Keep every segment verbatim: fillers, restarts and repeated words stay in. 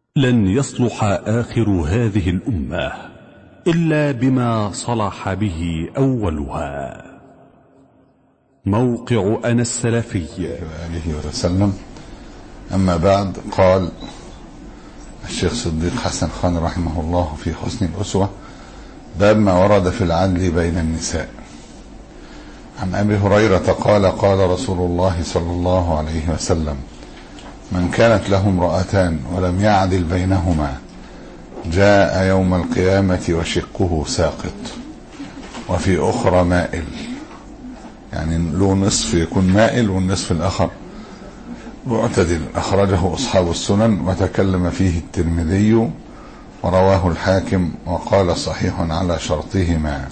لن يصلح آخر هذه الأمة إلا بما صلح به أولها. موقع أنا السلفي وآله وسلم. أما بعد، قال الشيخ صديق حسن خان رحمه الله في حسن الأسوة: باب ما ورد في العدل بين النساء. عن أبي هريرة قال: قال رسول الله صلى الله عليه وسلم: من كانت له امرأتان ولم يعدل بينهما جاء يوم القيامة وشقه ساقط وفي أخرى مائل، يعني له نصف يكون مائل والنصف الآخر معتدل. أخرجه أصحاب السنن وتكلم فيه الترمذي ورواه الحاكم وقال صحيح على شرطهما.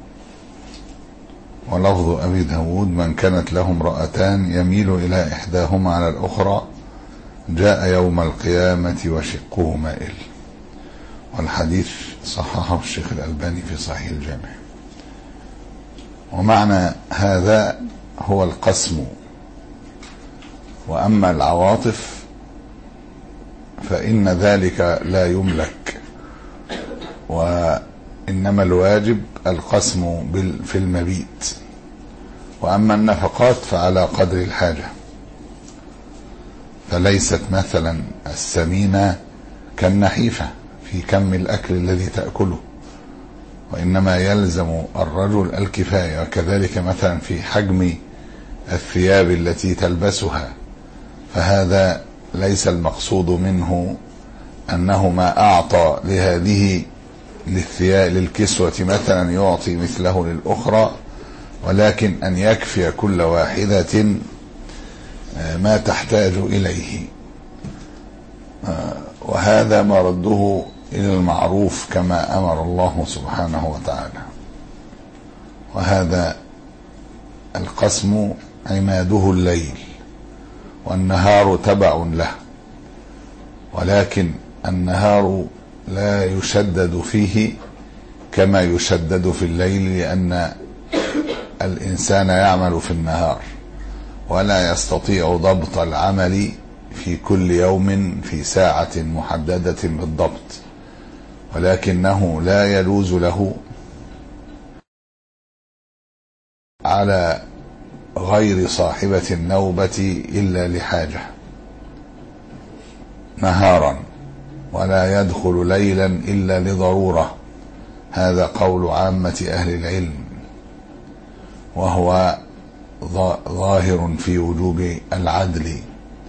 ولفظ أبي داود: من كانت له امرأتان يميل إلى إحداهما على الأخرى جاء يوم القيامة وشقه مائل. والحديث صححه الشيخ الألباني في صحيح الجامع. ومعنى هذا هو القسم. وأما العواطف فإن ذلك لا يملك، وإنما الواجب القسم في المبيت. وأما النفقات فعلى قدر الحاجة، فليست مثلا السمينة كالنحيفة في كم الأكل الذي تأكله، وإنما يلزم الرجل الكفاية. وكذلك مثلا في حجم الثياب التي تلبسها، فهذا ليس المقصود منه أنه ما أعطى لهذه للثياب للكسوة مثلا يعطي مثله للأخرى، ولكن أن يكفي كل واحدة ما تحتاج إليه. وهذا مرده إلى المعروف كما أمر الله سبحانه وتعالى. وهذا القسم عماده الليل، والنهار تبع له، ولكن النهار لا يشدد فيه كما يشدد في الليل، لأن الإنسان يعمل في النهار ولا يستطيع ضبط العمل في كل يوم في ساعة محددة بالضبط، ولكنه لا يجوز له على غير صاحبة النوبة إلا لحاجة نهارا، ولا يدخل ليلا إلا لضرورة. هذا قول عامة أهل العلم، وهو ظاهر في وجوب العدل.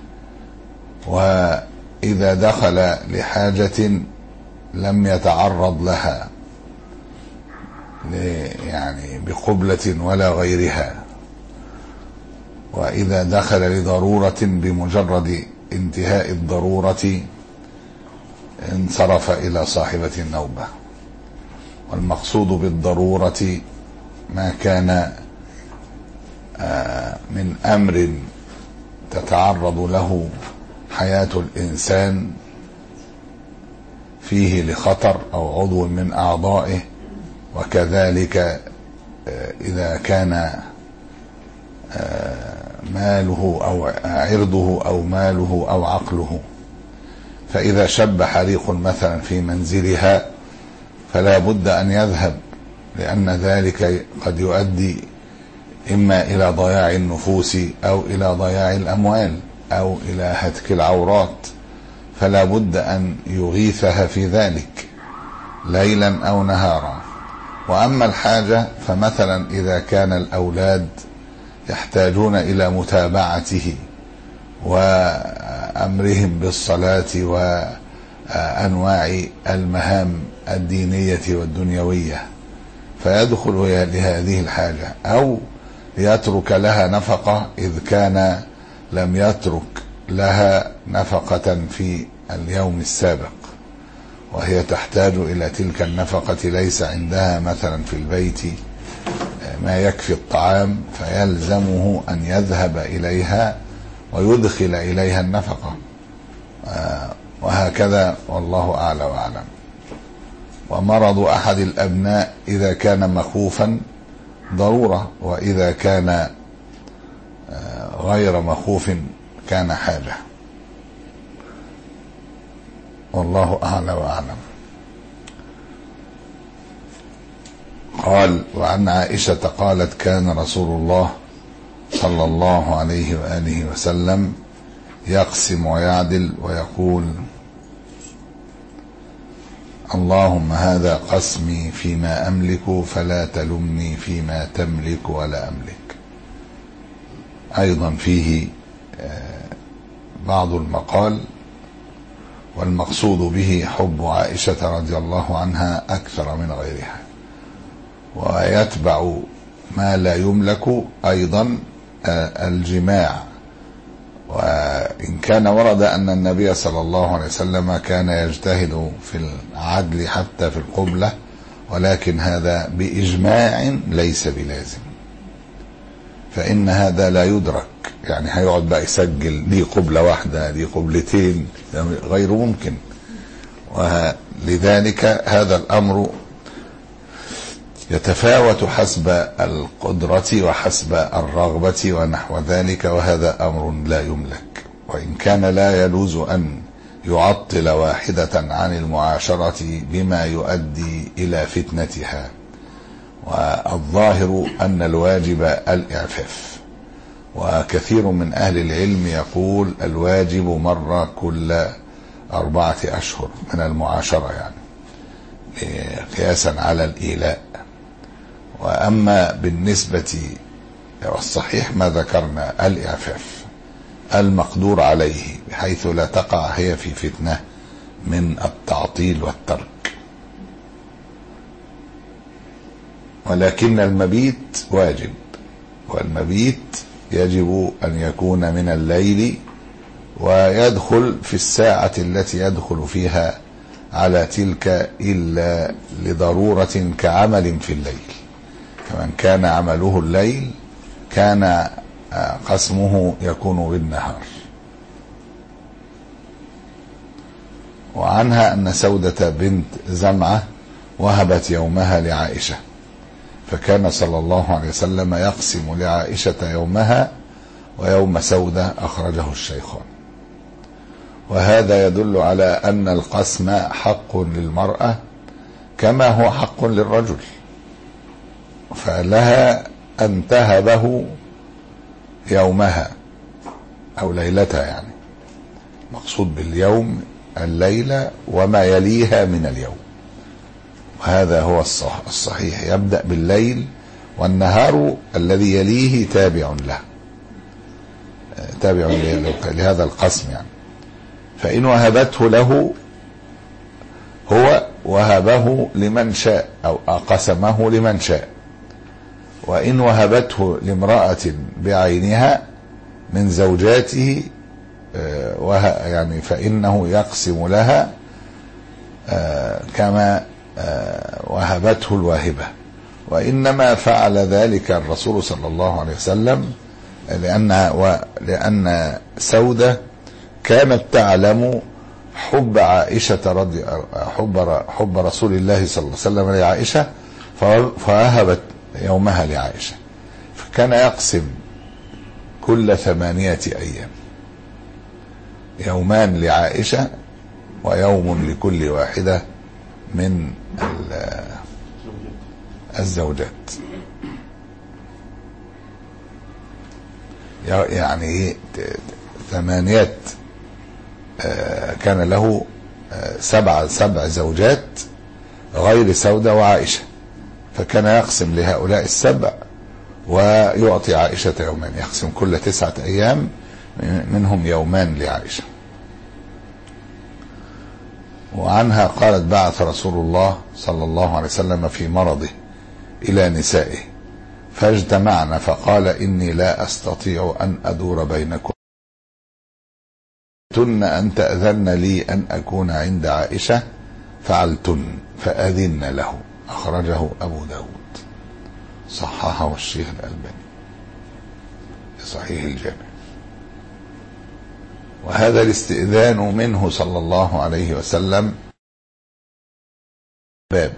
وإذا دخل لحاجة لم يتعرض لها يعني بقبلة ولا غيرها، وإذا دخل لضرورة بمجرد انتهاء الضرورة انصرف إلى صاحبة النوبة. والمقصود بالضرورة ما كان من أمر تتعرض له حياة الإنسان فيه لخطر أو عضو من أعضائه، وكذلك إذا كان ماله أو عرضه أو ماله أو عقله. فإذا شب حريق مثلا في منزلها فلا بد أن يذهب، لأن ذلك قد يؤدي إما إلى ضياع النفوس أو إلى ضياع الأموال أو إلى هتك العورات، فلا بد أن يغيثها في ذلك ليلا أو نهارا. وأما الحاجة فمثلا إذا كان الأولاد يحتاجون إلى متابعته وأمرهم بالصلاة وأنواع المهام الدينية والدنيوية، فيدخل لهذه الحاجة، أو يترك لها نفقة إذ كان لم يترك لها نفقة في اليوم السابق، وهي تحتاج إلى تلك النفقة، ليس عندها مثلا في البيت ما يكفي الطعام، فيلزمه أن يذهب إليها ويدخل إليها النفقة، وهكذا والله أعلى وأعلم. ومرض أحد الأبناء إذا كان مخوفا ضرورة، وإذا كان غير مخوف كان حاجة. والله أعلى وأعلم. قال: وعن عائشة قالت: كان رسول الله صلى الله عليه وآله وسلم يقسم ويعدل ويقول: اللهم هذا قسمي فيما أملك فلا تلمني فيما تملك ولا أملك. أيضا فيه بعض المقال، والمقصود به حب عائشة رضي الله عنها أكثر من غيرها، ويتبع ما لا يملك أيضا الجماع. وإن كان ورد أن النبي صلى الله عليه وسلم كان يجتهد في العدل حتى في القبلة، ولكن هذا بإجماع ليس بلازم، فإن هذا لا يدرك. يعني هيقعد بقى يسجل دي قبلة واحدة دي قبلتين، غير ممكن. ولذلك هذا الأمر يتفاوت حسب القدرة وحسب الرغبة ونحو ذلك، وهذا أمر لا يملك. وإن كان لا يجوز أن يعطل واحدة عن المعاشرة بما يؤدي إلى فتنتها، والظاهر أن الواجب الإعفاف. وكثير من أهل العلم يقول الواجب مرة كل أربعة أشهر من المعاشرة، يعني قياسا على الإيلاء. وأما بالنسبة والصحيح ما ذكرنا الإعفاف المقدور عليه، بحيث لا تقع هي في فتنة من التعطيل والترك. ولكن المبيت واجب، والمبيت يجب أن يكون من الليل، ويدخل في الساعة التي يدخل فيها على تلك إلا لضرورة كعمل في الليل. فمن كان عمله الليل كان قسمه يكون بالنهار. وعنها أن سودة بنت زمعة وهبت يومها لعائشة، فكان صلى الله عليه وسلم يقسم لعائشة يومها ويوم سودة، أخرجه الشيخان. وهذا يدل على أن القسم حق للمرأة كما هو حق للرجل، فلها أن تهبه يومها أو ليلتها، يعني مقصود باليوم الليلة وما يليها من اليوم. وهذا هو الصح الصحيح، يبدأ بالليل، والنهار الذي يليه تابع له، تابع لهذا القسم يعني. فإن وهبته له هو وهبه لمن شاء أو قسمه لمن شاء، وإن وهبته لامرأة بعينها من زوجاته يعني فإنه يقسم لها كما وهبته الواهبة. وإنما فعل ذلك الرسول صلى الله عليه وسلم لأن لأن سودة كانت تعلم حب عائشة رضي حب حب رسول الله صلى الله عليه وسلم لعائشة، فوهبت يومها لعائشة، فكان يقسم كل ثمانية أيام، يومان لعائشة ويوم لكل واحدة من الزوجات. يعني ثمانية، كان له سبع سبع زوجات غير سودة وعائشة، فكان يقسم لهؤلاء السبع ويعطي عائشة يومان، يقسم كل تسعة أيام منهم يومان لعائشة. وعنها قالت: بعث رسول الله صلى الله عليه وسلم في مرضه إلى نسائه فاجتمعن، فقال: إني لا أستطيع أن أدور بينكم تن أن تأذن لي أن أكون عند عائشة، فعلتن فأذن له، أخرجه أبو داود، صححه الشيخ الألباني في صحيح الجامع. وهذا الاستئذان منه صلى الله عليه وسلم باب،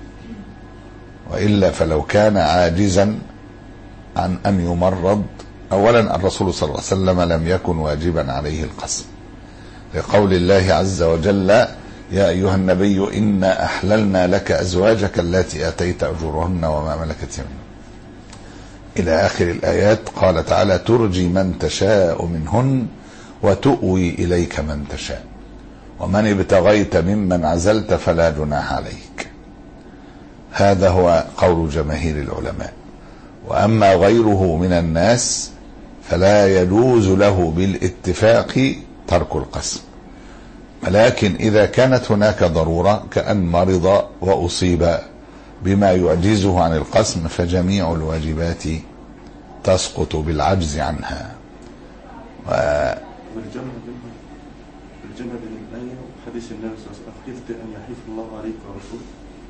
وإلا فلو كان عاجزا عن أن يمرض، أولا الرسول صلى الله عليه وسلم لم يكن واجبا عليه القسم، لقول الله عز وجل: يا أيها النبي إنا أحللنا لك أزواجك التي آتيت أجورهن وما ملكت يمينك إلى آخر الآيات. قال تعالى ترجي من تشاء منهن وتؤوي إليك من تشاء ومن ابتغيت ممن عزلت فلا جناح عليك. هذا هو قول جماهير العلماء. وأما غيره من الناس فلا يجوز له بالاتفاق ترك القسم، ولكن إذا كانت هناك ضرورة كأن مرض وأصيب بما يعجزه عن القسم فجميع الواجبات تسقط بالعجز عنها. و... والجمع بين الآية وحديث النبي صلى الله عليه وسلم خفت أن يحيف الله عليك ورسوله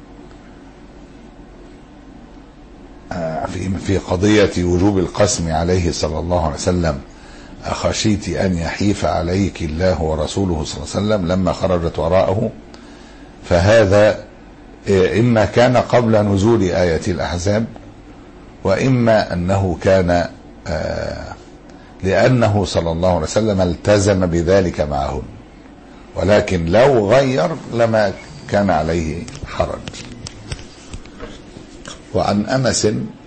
في في قضية وجوب القسم عليه صلى الله عليه وسلم أخشيت أن يحيف عليك الله ورسوله صلى الله عليه وسلم لما خرجت وراءه، فهذا إما كان قبل نزول آية الأحزاب وإما أنه كان لأنه صلى الله عليه وسلم التزم بذلك معهم، ولكن لو غير لما كان عليه حرج. وعن أنس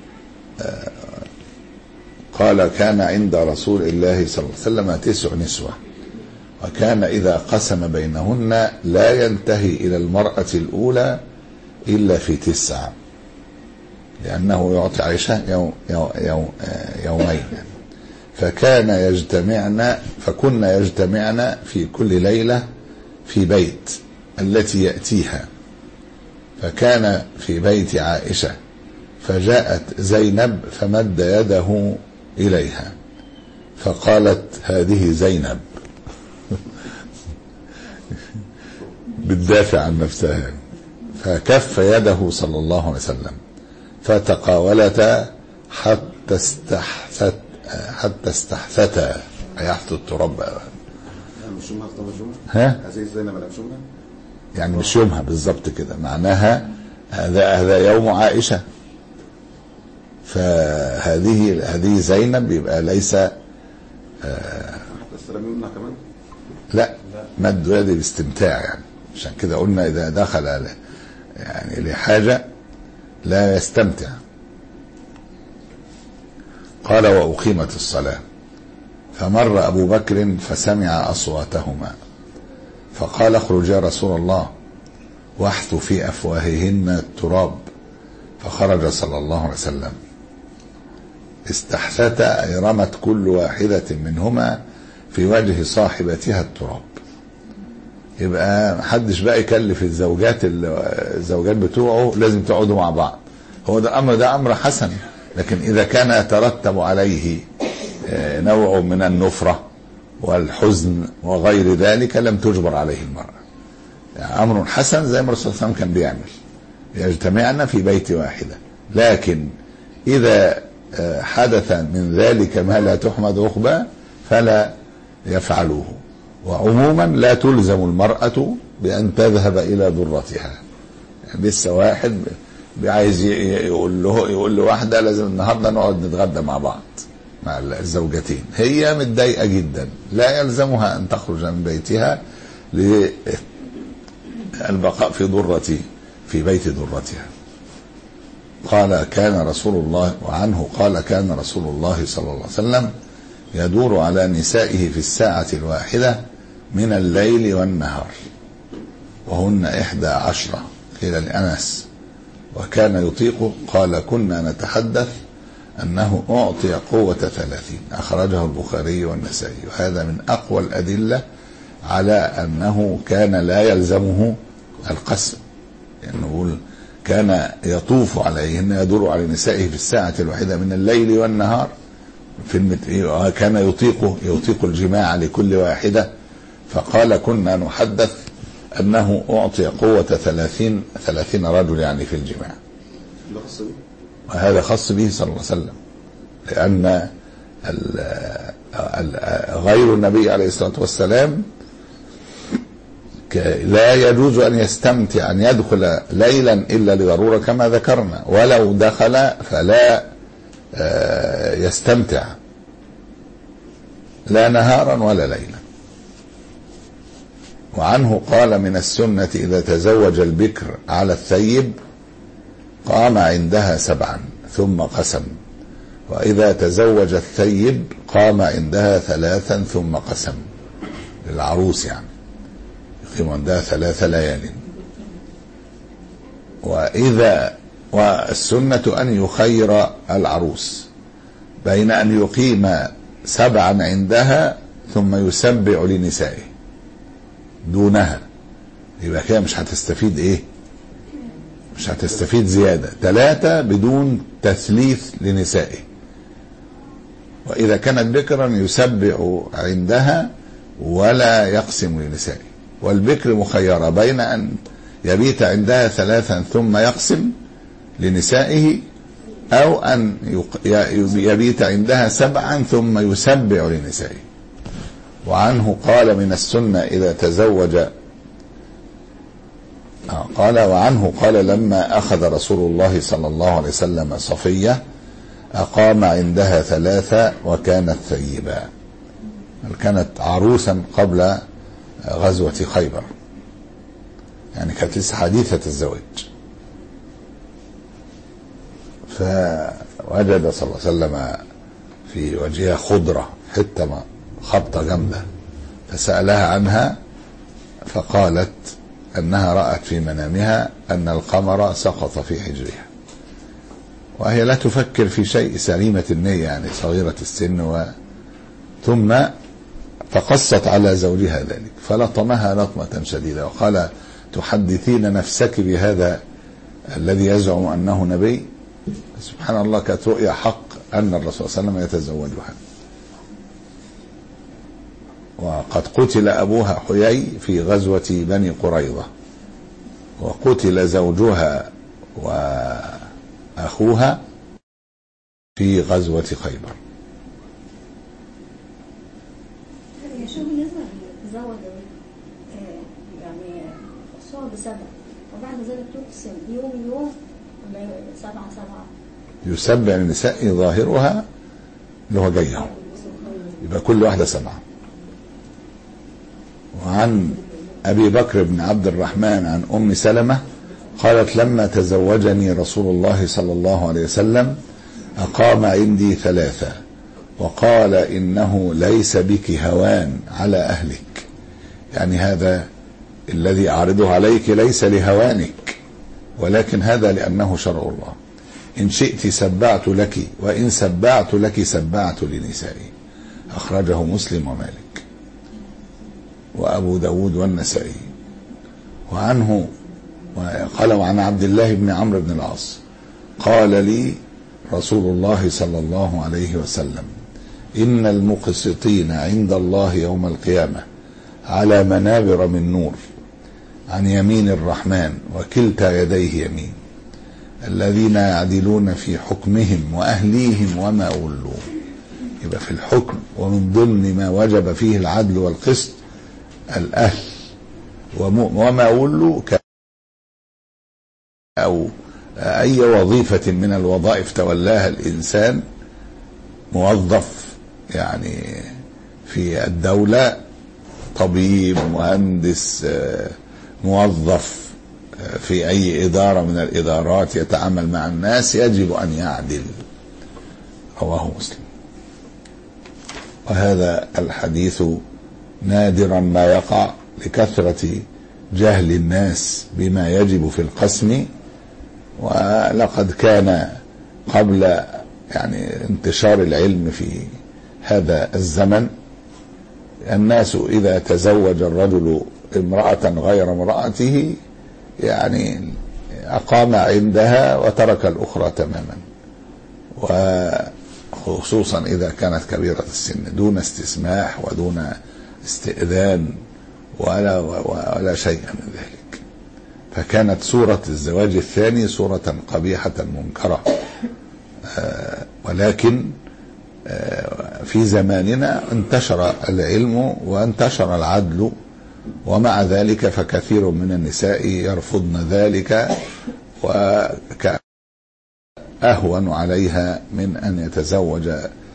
قال كان عند رسول الله صلى الله عليه وسلم تسع نسوة وكان إذا قسم بينهن لا ينتهي إلى المرأة الأولى إلا في تسع، لأنه يعطي عائشة يوم يوم يوم يومين، فكان يجتمعن فكن يجتمعن في كل ليلة في بيت التي يأتيها، فكان في بيت عائشة فجاءت زينب فمد يده إليها فقالت هذه زينب بتدافع عن نفسها، فكف يده صلى الله عليه وسلم فتقاولتا حتى استحثت حتى استحثتا أي حتى التراب ها يعني مش يومها بالضبط كده، معناها هذا هذا يوم عائشة، فهذه هذه زينب يبقى ليس آه لا مد يدي باستمتاع، يعني عشان كده قلنا إذا دخل يعني لحاجة لا يستمتع. قال وأقيمت الصلاة فمر أبو بكر فسمع أصواتهما فقال اخرج يا رسول الله واحث في أفواههن التراب، فخرج صلى الله عليه وسلم استحثتا أي رمت كل واحدة منهما في وجه صاحبتها التراب. يبقى محدش بقى يكلف الزوجات الزوجات بتوعه لازم تقعدوا مع بعض، هو ده أمر ده أمر حسن، لكن إذا كان يترتب عليه نوع من النفرة والحزن وغير ذلك لم تجبر عليه المرأة. يعني أمر حسن زي ما الرسول صلى الله عليه وسلم كان بيعمل، يجتمعنا في بيت واحدة، لكن إذا حدث من ذلك ما لا تحمد عقباه فلا يفعلوه. وعموما لا تلزم المرأة بأن تذهب إلى ضرتها، يعني لسه واحد عايز يقول له يقول له واحدة لازم النهارده نقعد نتغدى مع بعض مع الزوجتين، هي متضايقة جدا، لا يلزمها أن تخرج من بيتها للبقاء في ضرتي في بيت ضرتها. قال كان رسول الله وعنه قال كان رسول الله صلى الله عليه وسلم يدور على نسائه في الساعة الواحدة من الليل والنهار وهن إحدى عشرة قيل لأنس وكان يطيق قال كنا نتحدث أنه أعطي قوة ثلاثين، أخرجه البخاري والنسائي. وهذا من أقوى الأدلة على أنه كان لا يلزمه القسم، لأنه يعني يقول كان يطوف عليهن يدور على نسائه في الساعة الواحدة من الليل والنهار، في كان يطيق يطيق الجماع لكل واحدة، فقال كنا نحدث أنه أعطي قوة ثلاثين ثلاثين رجل يعني في الجماع، وهذا خاص به صلى الله عليه وسلم، لأن غير النبي عليه الصلاة والسلام لا يجوز أن يستمتع أن يدخل ليلا إلا لضرورة كما ذكرنا، ولو دخل فلا يستمتع لا نهارا ولا ليلا. وعنه قال من السنة إذا تزوج البكر على الثيب قام عندها سبعا ثم قسم، وإذا تزوج الثيب قام عندها ثلاثا ثم قسم، للعروس يعني يقيم عندها ثلاث ليال. وإذا والسنة أن يخير العروس بين أن يقيم سبعا عندها ثم يسبع لنسائه دونها، يبقى كده مش هتستفيد ايه، مش هتستفيد زيادة، ثلاثة بدون تثليث لنسائه. وإذا كانت بكرا يسبع عندها ولا يقسم لنسائه. والبكر مخيرة بين أن يبيت عندها ثلاثا ثم يقسم لنسائه، أو أن يبيت عندها سبعا ثم يسبع لنسائه. وعنه قال من السنة إذا تزوج قال وعنه قال لما أخذ رسول الله صلى الله عليه وسلم صفية أقام عندها ثلاثة وكانت ثيبا، كانت عروسا قبل غزوة خيبر، يعني كانت لسه حديثة الزواج. فوجد صلى الله عليه وسلم في وجهها خضرة حتى خبطة جامدة، فسألها عنها فقالت أنها رأت في منامها أن القمر سقط في حجرها، وهي لا تفكر في شيء، سليمة النية يعني صغيرة السن. و ثم فقصت على زوجها ذلك فلطمها لطمة شديدة وقال تحدثين نفسك بهذا الذي يزعم أنه نبي؟ سبحان الله، كانت رؤيا حق أن الرسول صلى الله عليه وسلم يتزوجها. وقد قتل أبوها حيي في غزوة بني قريظة، وقتل زوجها وأخوها في غزوة خيبر. شو بالنسبة للزوج يعني صعب سبع وبعد ذلك تقسم يوم يوم ولا سبعة سبعة؟ يسبع النساء ظاهرها اللي هو جايها، يبقى كل واحدة سبعة. وعن أبي بكر بن عبد الرحمن عن أم سلمة قالت لما تزوجني رسول الله صلى الله عليه وسلم أقام عندي ثلاثة وقال إنه ليس بك هوان على أهلك، يعني هذا الذي أعرضه عليك ليس لهوانك، ولكن هذا لأنه شرع الله. إن شئت سبعت لك وإن سبعت لك سبعت لنسائي. أخرجه مسلم ومالك وأبو داود والنسائي. وعنه قال وعن عبد الله بن عمرو بن العاص قال لي رسول الله صلى الله عليه وسلم إن المقسطين عند الله يوم القيامة على منابر من نور عن يمين الرحمن وكلتا يديه يمين، الذين يعدلون في حكمهم وأهليهم وما ولوا. يبقى في الحكم ومن ضمن ما وجب فيه العدل والقسط الأهل وما ولوا، أو أي وظيفة من الوظائف تولاها الإنسان، موظف يعني في الدولة، طبيب، مهندس، موظف في أي إدارة من الإدارات يتعامل مع الناس، يجب أن يعدل. رواه مسلم. وهذا الحديث نادرا ما يقع لكثرة جهل الناس بما يجب في القسم. ولقد كان قبل يعني انتشار العلم في هذا الزمن الناس إذا تزوج الرجل امرأة غير امرأته يعني أقام عندها وترك الأخرى تماما، وخصوصا إذا كانت كبيرة السن، دون استسماح ودون استئذان ولا, ولا شيء من ذلك. فكانت صورة الزواج الثاني صورة قبيحة منكرة. آه ولكن آه في زماننا انتشر العلم وانتشر العدل، ومع ذلك فكثير من النساء يرفضن ذلك وكأهون عليها من أن يتزوج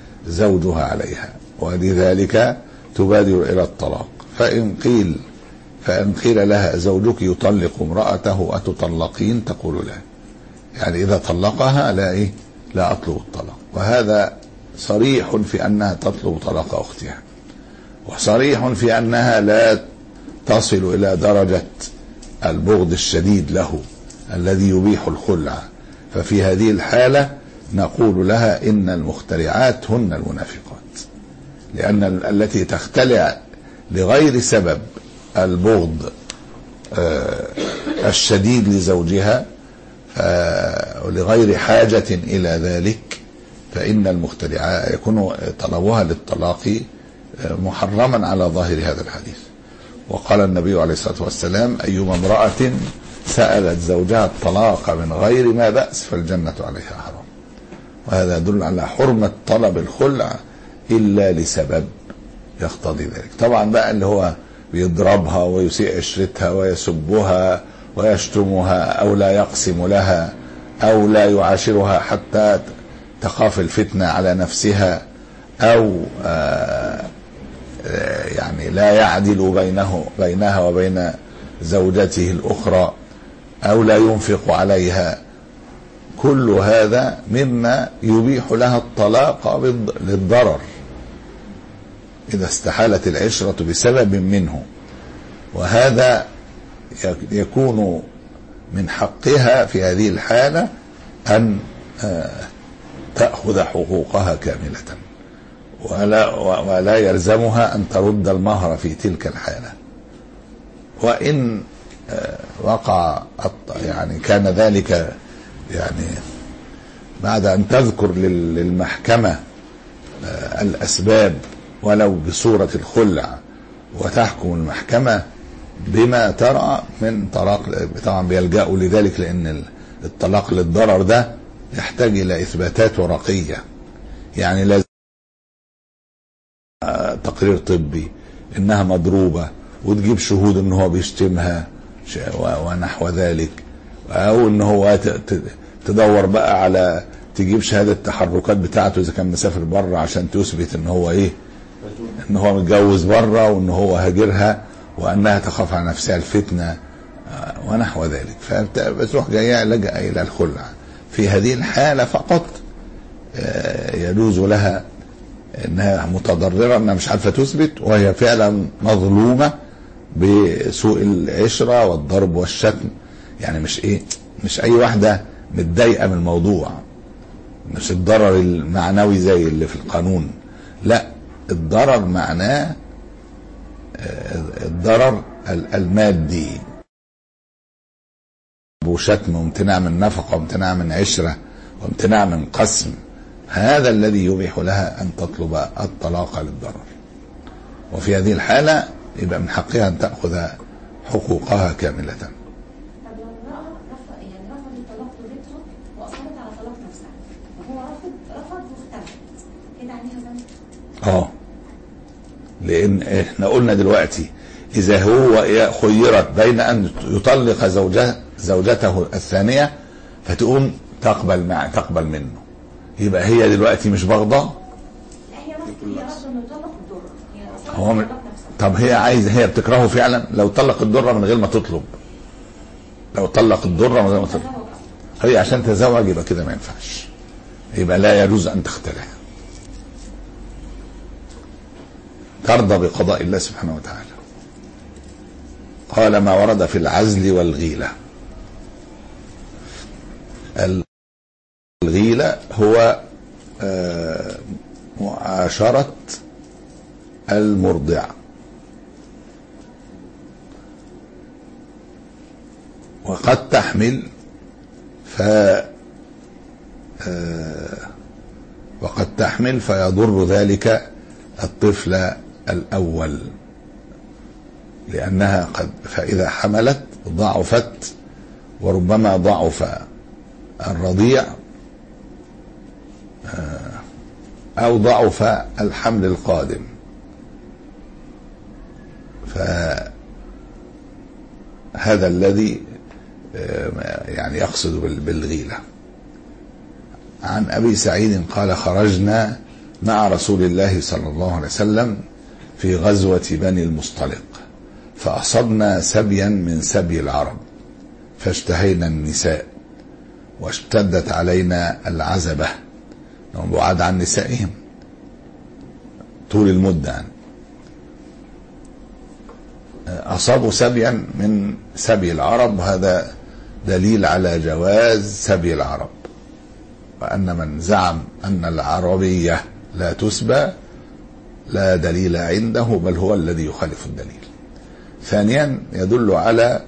زوجها عليها، ولذلك تبادر إلى الطلاق. فإن قيل فإن قيل لها زوجك يطلق امرأته أتطلقين تقول لا، يعني إذا طلقها لا إيه لا أطلب الطلاق. وهذا صريح في أنها تطلب طلاق أختها، وصريح في أنها لا تصل إلى درجة البغض الشديد له الذي يبيح الخلع. ففي هذه الحالة نقول لها إن المخترعات هن المنافقات، لأن التي تختلع لغير سبب البغض الشديد لزوجها ولغير حاجة إلى ذلك فإن المخترعات يكون طلبها للطلاق محرما على ظاهر هذا الحديث. وقال النبي عليه الصلاة والسلام أيما امرأة سألت زوجها الطلاق من غير ما بأس فالجنة عليها حرام. وهذا يدل على حرمة طلب الخلع إلا لسبب يقتضي ذلك. طبعا بقى اللي هو بيضربها ويسيء عشرتها ويسبها ويشتمها أو لا يقسم لها أو لا يعاشرها حتى تخاف الفتنة على نفسها أو آآ آآ يعني لا يعدل بينه بينها وبين زوجته الأخرى أو لا ينفق عليها، كل هذا مما يبيح لها الطلاق للضرر إذا استحالت العشرة بسبب منه. وهذا يكون من حقها في هذه الحالة أن تأخذ حقوقها كاملة، ولا, ولا يلزمها أن ترد المهر في تلك الحالة. وإن وقع يعني كان ذلك يعني بعد أن تذكر للمحكمة الأسباب ولو بصورة الخلع وتحكم المحكمة بما ترى من طلاق، طبعا بيلجأوا لذلك لأن الطلاق للضرر ده يحتاج إلى إثباتات ورقية، يعني لازم تقرير طبي إنها مضروبة وتجيب شهود إن هو بيشتمها ونحو ذلك، أو إن هو تدور بقى على تجيب شهادة التحركات بتاعته إذا كان مسافر بره عشان تثبت إن هو إيه إن هو متجوز بره وإن هو هاجرها وأنها تخاف على نفسها الفتنة ونحو ذلك. فبتروح جاية لجأ إلى الخلع. في هذه الحالة فقط يجوز لها انها متضررة انها مش عارفة تثبت وهي فعلا مظلومة بسوء العشرة والضرب والشتم، يعني مش ايه مش اي واحدة متضايقة من الموضوع، مش الضرر المعنوي زي اللي في القانون، لا الضرر معناه الضرر المادي وشتم وامتناع من نفقة وامتناع من عشرة وامتناع من قسم، هذا الذي يبيح لها أن تطلب الطلاق للضرر. وفي هذه الحالة يبقى من حقها أن تأخذ حقوقها كاملة. طب لو امرأة رفض يعني رفض الطلاق لبيتها وأصرت على طلاق نفسها وهو رفض رفض واختلف كده عليها ذنب؟ اه لأن احنا قلنا دلوقتي إذا هو خيرت بين أن يطلق زوجته زوجته الثانية فتقوم تقبل مع تقبل منه، يبقى هي دلوقتي مش بغضاء. لا هي رفض هي رفض انه يطلق الضرة، هي اصلا هو م... طب هي عايزه هي بتكرهه فعلا. لو طلق الضرة من غير ما تطلب، لو طلق الضرة من غير ما تطلب هي عشان تزوج يبقى كده ما ينفعش، يبقى لا يجوز أن تختلع، ترضى بقضاء الله سبحانه وتعالى. قال ما ورد في العزل والغيلة. الغيلة هو معاشرة المرضع، وقد تحمل ف وقد تحمل فيضر ذلك الطفل الأول، لأنها قد فإذا حملت ضعفت، وربما ضعف الرضيع أو ضعف الحمل القادم. فهذا الذي يعني يقصد بالغيلة. عن أبي سعيد قال خرجنا مع رسول الله صلى الله عليه وسلم في غزوة بني المصطلق، فأصبنا سبيا من سبي العرب فاشتهينا النساء واشتدت علينا العزبة، بعاد عن نسائهم طول المدة يعني. أصابوا سبيا من سبي العرب، هذا دليل على جواز سبي العرب، وأن من زعم أن العربية لا تسبى لا دليل عنده، بل هو الذي يخالف الدليل. ثانيا يدل على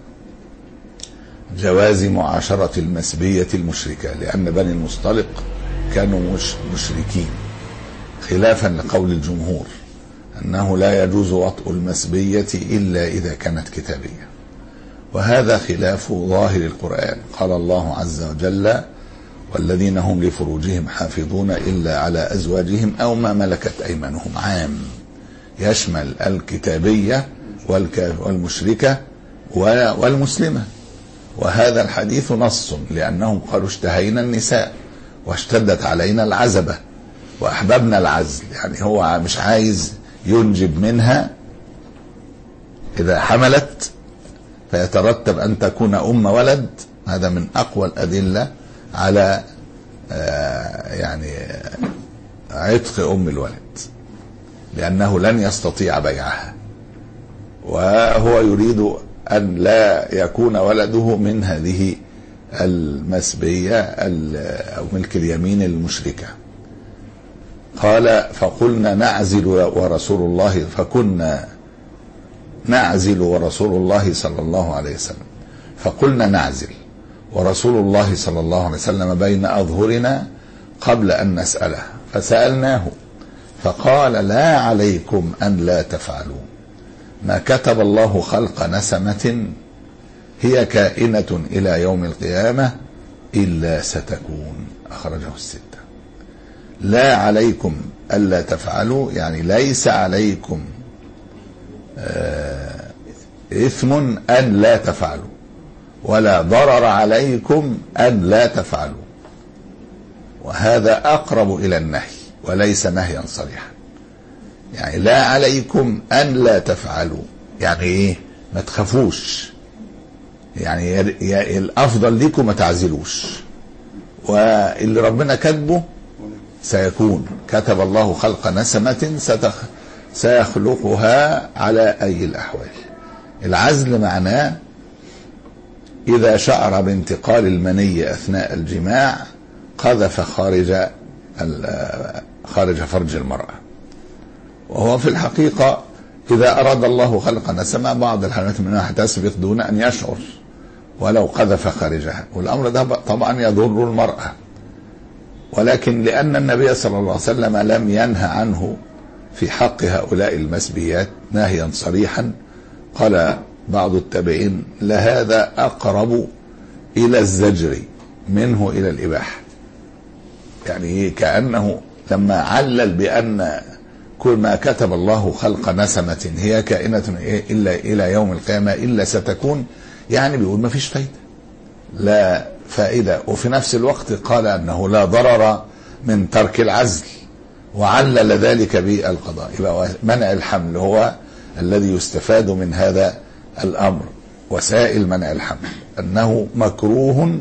جواز معاشرة المسبية المشركة، لأن بني المصطلق كانوا مش مشركين، خلافا لقول الجمهور أنه لا يجوز وطء المسبية إلا إذا كانت كتابية، وهذا خلاف ظاهر القرآن. قال الله عز وجل: والذين هم لفروجهم حافظون إلا على أزواجهم أو ما ملكت أيمانهم، عام يشمل الكتابية والمشركة والمسلمة. وهذا الحديث نص، لأنهم قالوا اشتهينا النساء واشتدت علينا العزبة وأحببنا العزل، يعني هو مش عايز ينجب منها إذا حملت فيترتب أن تكون أم ولد. هذا من أقوى الأدلة على يعني عتق أم الولد، لأنه لن يستطيع بيعها، وهو يريد أن لا يكون ولده من هذه المسبية أو ملك اليمين المشركة. قال: فقلنا نعزل ورسول الله فكنا نعزل ورسول الله صلى الله عليه وسلم فقلنا نعزل ورسول الله صلى الله عليه وسلم بين أظهرنا قبل أن نسأله، فسألناه فقال: لا عليكم أن لا تفعلوا، ما كتب الله خلق نسمة هي كائنة إلى يوم القيامة إلا ستكون. أخرجه الستة. لا عليكم ألا تفعلوا يعني ليس عليكم آه إثم أن لا تفعلوا، ولا ضرر عليكم أن لا تفعلوا، وهذا أقرب إلى النهي وليس نهيا صريحا. يعني لا عليكم أن لا تفعلوا يعني إيه؟ ما تخافوش، يعني الأفضل لكم ما تعزلوش، واللي ربنا كتبه سيكون. كتب الله خلق نسمة ستخ... سيخلقها على أي الأحوال. العزل معناه إذا شعر بانتقال المني أثناء الجماع قذف خارج خارج فرج المرأة، وهو في الحقيقة إذا أراد الله خلق نسمة بعض الحالات منها تسبق دون أن يشعر ولو قذف خارجها، والأمر ده طبعا يضر المرأة، ولكن لأن النبي صلى الله عليه وسلم لم ينهى عنه في حق هؤلاء المسبيات نهيا صريحا، قال بعض التابعين: لهذا أقرب إلى الزجر منه إلى الإباحة. يعني كأنه لما علل بأن كل ما كتب الله خلق نسمة هي كائنة إلا إلى يوم القيامة إلا ستكون، يعني بيقول ما فيش فايدة، لا فائدة، وفي نفس الوقت قال أنه لا ضرر من ترك العزل، وعلل ذلك بالقضاء. يبقى منع الحمل هو الذي يستفاد من هذا الأمر. وسائل منع الحمل أنه مكروه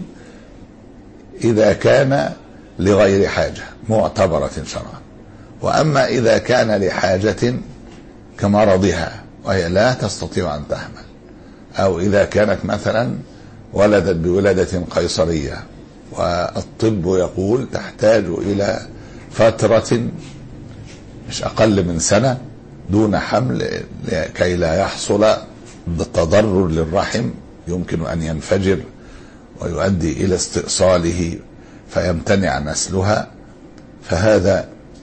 إذا كان لغير حاجة معتبرة شرعا، وأما إذا كان لحاجة كمرضها وهي لا تستطيع أن تحمل، أو إذا كانت مثلا ولدت بولادة قيصرية والطب يقول تحتاج إلى فترة مش أقل من سنة دون حمل كي لا يحصل تضرر للرحم يمكن أن ينفجر ويؤدي إلى استئصاله فيمتنع نسلها، فهذا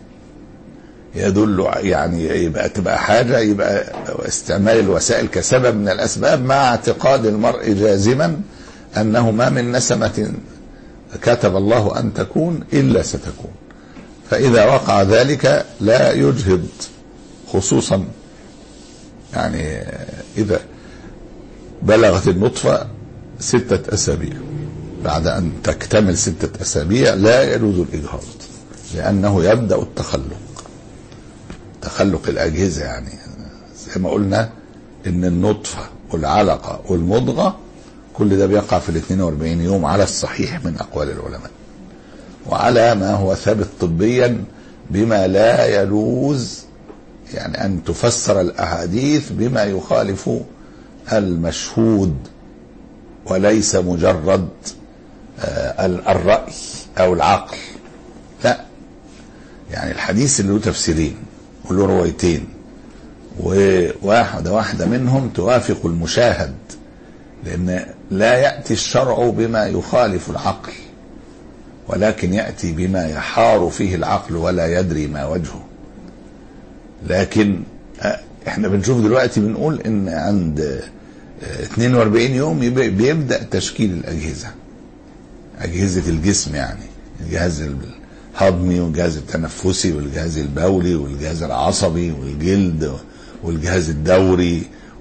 يدل يعني يبقى تبقى حاجة، يبقى استعمال الوسائل كسبب من الأسباب، مع اعتقاد المرء جازما أنه ما من نسمة كتب الله أن تكون إلا ستكون. فإذا وقع ذلك لا يجهد، خصوصا يعني إذا بلغت النطفة ستة أسابيع، بعد أن تكتمل ستة أسابيع لا يجوز الإجهاض، لأنه يبدأ التخلق تخلق الأجهزة. يعني زي ما قلنا ان النطفة والعلقة والمضغة كل ده بيقع في ال اثنين وأربعين يوم على الصحيح من اقوال العلماء، وعلى ما هو ثابت طبيا بما لا يجوز يعني ان تفسر الاحاديث بما يخالف المشهود وليس مجرد الرأي او العقل. لا، يعني الحديث اللي له تفسيرين وله روايتين وواحدة واحدة منهم توافق المشاهد، لأن لا يأتي الشرع بما يخالف العقل ولكن يأتي بما يحار فيه العقل ولا يدري ما وجهه. لكن احنا بنشوف دلوقتي بنقول ان عند اثنين وأربعين يوم بيبدأ تشكيل الأجهزة، أجهزة الجسم، يعني الجهاز الهضمي والجهاز التنفسي والجهاز البولي والجهاز العصبي والجلد والجهاز الدوري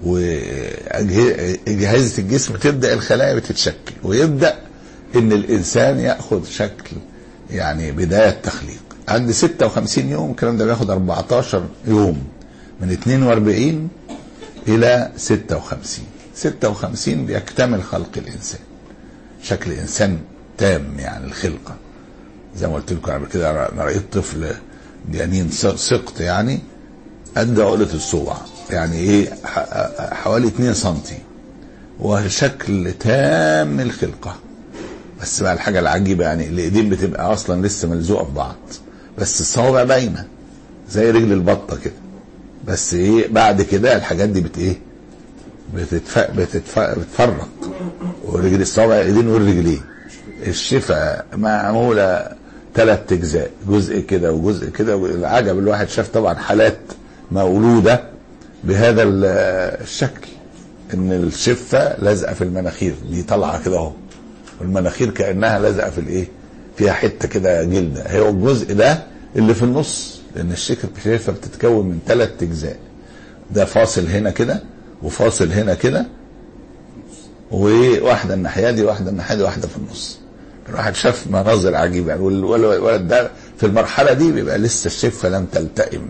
وأجهزة الجسم. تبدأ الخلايا بتتشكل ويبدأ ان الانسان يأخذ شكل، يعني بداية تخليق عند ستة وخمسين يوم. الكلام ده بياخد أربعتاشر يوم من اثنين وأربعين الى ستة وخمسين. ستة وخمسين بيكتمل خلق الانسان، شكل انسان تام، يعني الخلقة زي ما قلت لكم قبل كده. انا رأيت طفل جنين سقط يعني قد عقلة الصبع، يعني ايه حوالي اتنين سنتي، وشكل تام الخلقة. بس بقى الحاجة العجيبة يعني الايدين بتبقى اصلا لسه ملزوقة في بعض، بس الصوابع باينة زي رجل البطة كده. بس ايه بعد كده الحاجات دي بت ايه بتتف... بتتف... بتفرق، ورجل الصوابع الايدين والرجلين. الشفة معمولة ثلاث اجزاء، جزء كده وجزء كده. العجب الواحد شاف طبعا حالات مولودة بهذا الشكل، ان الشفة لازقة في المناخير، دي طالعة كده اهو، والمناخير كأنها لازقة في الايه، فيها حتة كده جلدة. هي الجزء ده اللي في النص، لان الشفة بتتكون من ثلاث اجزاء، ده فاصل هنا كده وفاصل هنا كده، وواحدة الناحية دي واحدة الناحية دي واحدة في النص. الواحد شاف مناظر عجيبة يعني. والولد ده في المرحلة دي بيبقى لسه الشفة لم تلتئم،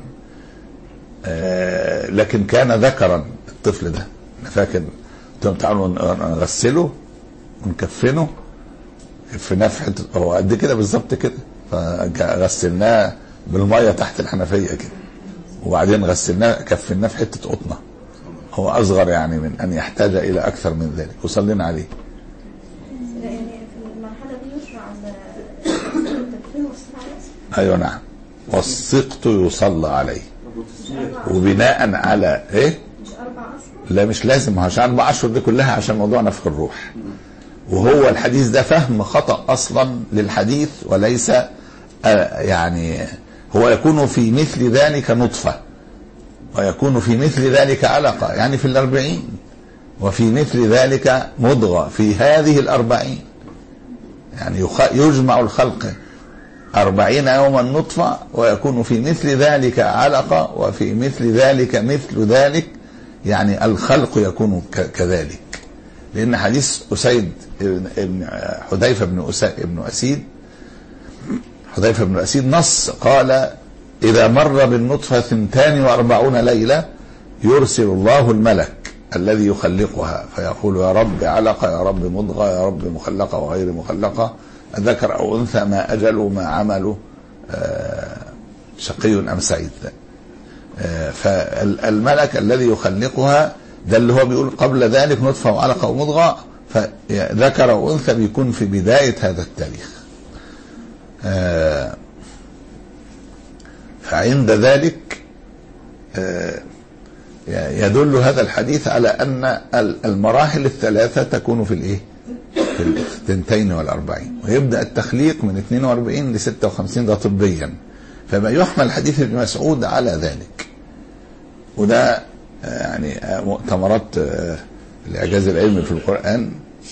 آه لكن كان ذكرا الطفل ده. انا فاكر تعالوا نغسله ونكفنه، كفناه في حته هو قد كده بالظبط كده، فغسلناه بالميه تحت الحنفيه كده، وبعدين غسلناه كفناه في حته قطنه. هو اصغر يعني من ان يحتاج الى اكثر من ذلك، وصلينا عليه. يعني في المرحله دي يشرع التكفين والصلاه عليه. ايوه نعم، والسقط يصلى عليه، وبناء على ايه؟ مش اربع اشهر؟ لا مش لازم، عشان اربع اشهر دي كلها عشان موضوع نفخ الروح. وهو الحديث ده فهم خطأ اصلا للحديث، وليس آه يعني هو يكون في مثل ذلك نطفة، ويكون في مثل ذلك علقة يعني في الاربعين، وفي مثل ذلك مضغة في هذه الاربعين. يعني يجمع الخلق أربعين يوما نطفة، ويكون في مثل ذلك علقة، وفي مثل ذلك مثل ذلك، يعني الخلق يكون كذلك. لأن حديث أسيد ابن حذيفة بن ابن أسيد حذيفة بن أسيد نص قال: إذا مر بالنطفة ثنتان وأربعون ليلة يرسل الله الملك الذي يخلقها فيقول: يا رب علقة، يا رب مضغة، يا رب مخلقة وغير مخلقة، ذكر أو أنثى، ما أجلوا ما عملوا، شقي أم سعيد. فالملك الذي يخلقها ده اللي هو بيقول قبل ذلك نطفة وعلقة ومضغة، فذكر أو أنثى بيكون في بداية هذا التاريخ. فعند ذلك يدل هذا الحديث على أن المراحل الثلاثة تكون في الإيه؟ في الثنتين والأربعين، ويبدأ التخليق من اثنين وأربعين ل ستة وخمسين، ده طبيا. فما يحمل حديث ابن مسعود على ذلك. وده يعني مؤتمرات الإعجاز العلمي في القرآن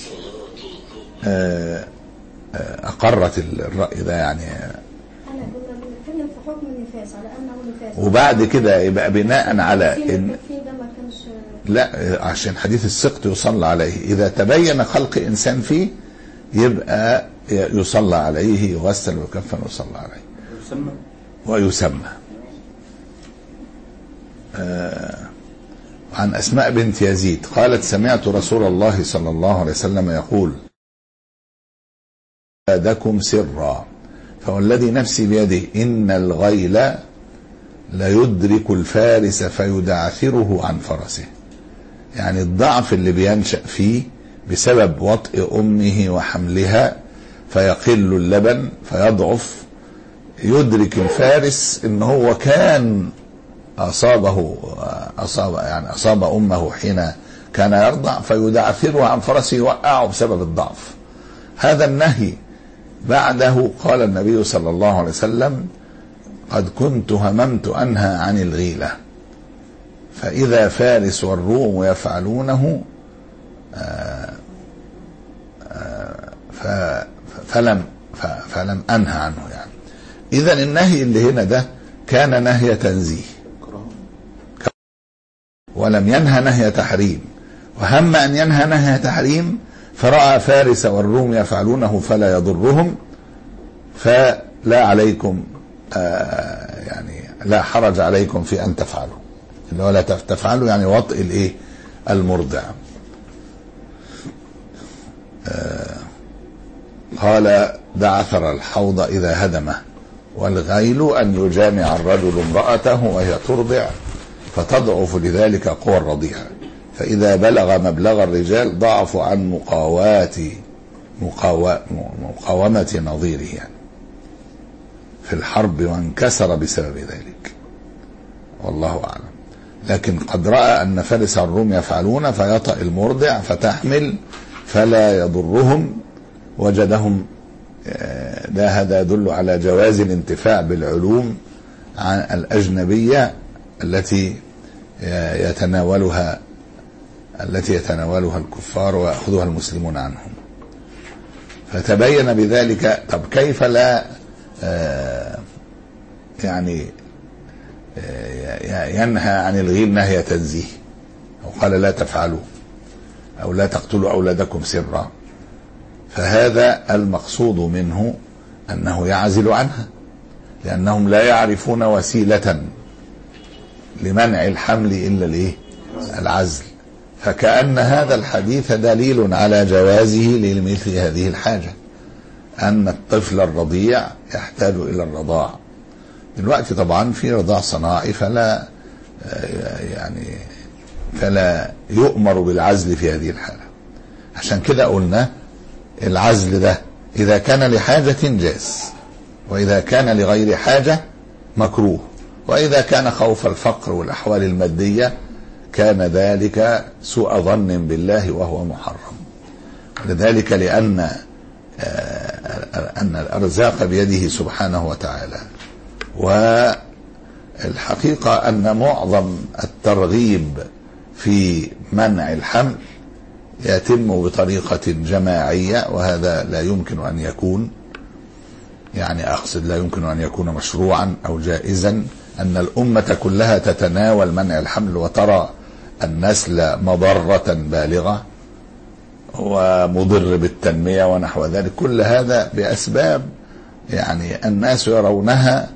أقرت الرأي ده يعني. انا كنا بنتكلم في حكم النفاس على انه نفاس، وبعد كده يبقى بناء على إن التكفين ده ما كانش. لا، عشان حديث السقط يصلى عليه، إذا تبين خلق إنسان فيه يبقى يصلى عليه، يغسل ويكفن ويصلى عليه يسمى ويسمى. آه عن أسماء بنت يزيد قالت سمعت رسول الله صلى الله عليه وسلم يقول أولادكم سرا فوالذي نفسي بيده إن الغيل ليدرك الفارس فيدعثره عن فرسه. يعني الضعف اللي بينشأ فيه بسبب وطئ أمه وحملها فيقل اللبن فيضعف، يدرك الفارس إن هو كان أصابه أصاب يعني أصاب أمه حين كان يرضع فيدعثره عن فرسه يوقعه بسبب الضعف. هذا النهي بعده قال النبي صلى الله عليه وسلم قد كنت هممت أنهى عن الغيلة فإذا فارس والروم يفعلونه آآ آآ فلم فلم أنهى عنه. يعني إذن النهي اللي هنا ده كان نهي تنزيه ولم ينهى نهي تحريم، وهم أن ينهى نهي تحريم فرأى فارس والروم يفعلونه فلا يضرهم فلا عليكم آه يعني لا حرج عليكم في أن تفعلوا، اللي هو لا تفعلوا يعني وطئ الايه المرضع. آه قال دعثر الحوض إذا هدمه والغيل أن يجامع الرجل امرأته وهي ترضع فتضعف لذلك قوى الرضيع، فإذا بلغ مبلغ الرجال ضعفوا عن مقاوات مقاومة نظيره يعني في الحرب وانكسر بسبب ذلك، والله أعلم. لكن قد رأى أن فارس الروم يفعلون فيطأ المرضع فتحمل فلا يضرهم وجدهم. لا هذا يدل على جواز الانتفاع بالعلوم عن الأجنبية التي يتناولها التي يتناولها الكفار ويأخذها المسلمون عنهم. فتبين بذلك طب كيف لا يعني ينهى عن الغيل نهي تنزيه، أو قال لا تفعلوا أو لا تقتلوا أولادكم سرا، فهذا المقصود منه أنه يعزل عنها لأنهم لا يعرفون وسيلة لمنع الحمل إلا الإيه؟ العزل. فكأن هذا الحديث دليل على جوازه لمثل هذه الحاجة، أن الطفل الرضيع يحتاج إلى الرضاع. دلوقتي طبعا في رضاع صناعي فلا يعني فلا يؤمر بالعزل في هذه الحالة. عشان كده قلنا العزل ده إذا كان لحاجة جاز، وإذا كان لغير حاجة مكروه، وإذا كان خوف الفقر والأحوال المادية كان ذلك سوء ظن بالله وهو محرم. ولذلك لأن أن الأرزاق بيده سبحانه وتعالى، والحقيقة أن معظم الترغيب في منع الحمل يتم بطريقة جماعية، وهذا لا يمكن أن يكون يعني أقصد لا يمكن أن يكون مشروعا أو جائزا أن الأمة كلها تتناول منع الحمل وترى النسل مضرة بالغة ومضر بالتنمية ونحو ذلك. كل هذا بأسباب يعني الناس يرونها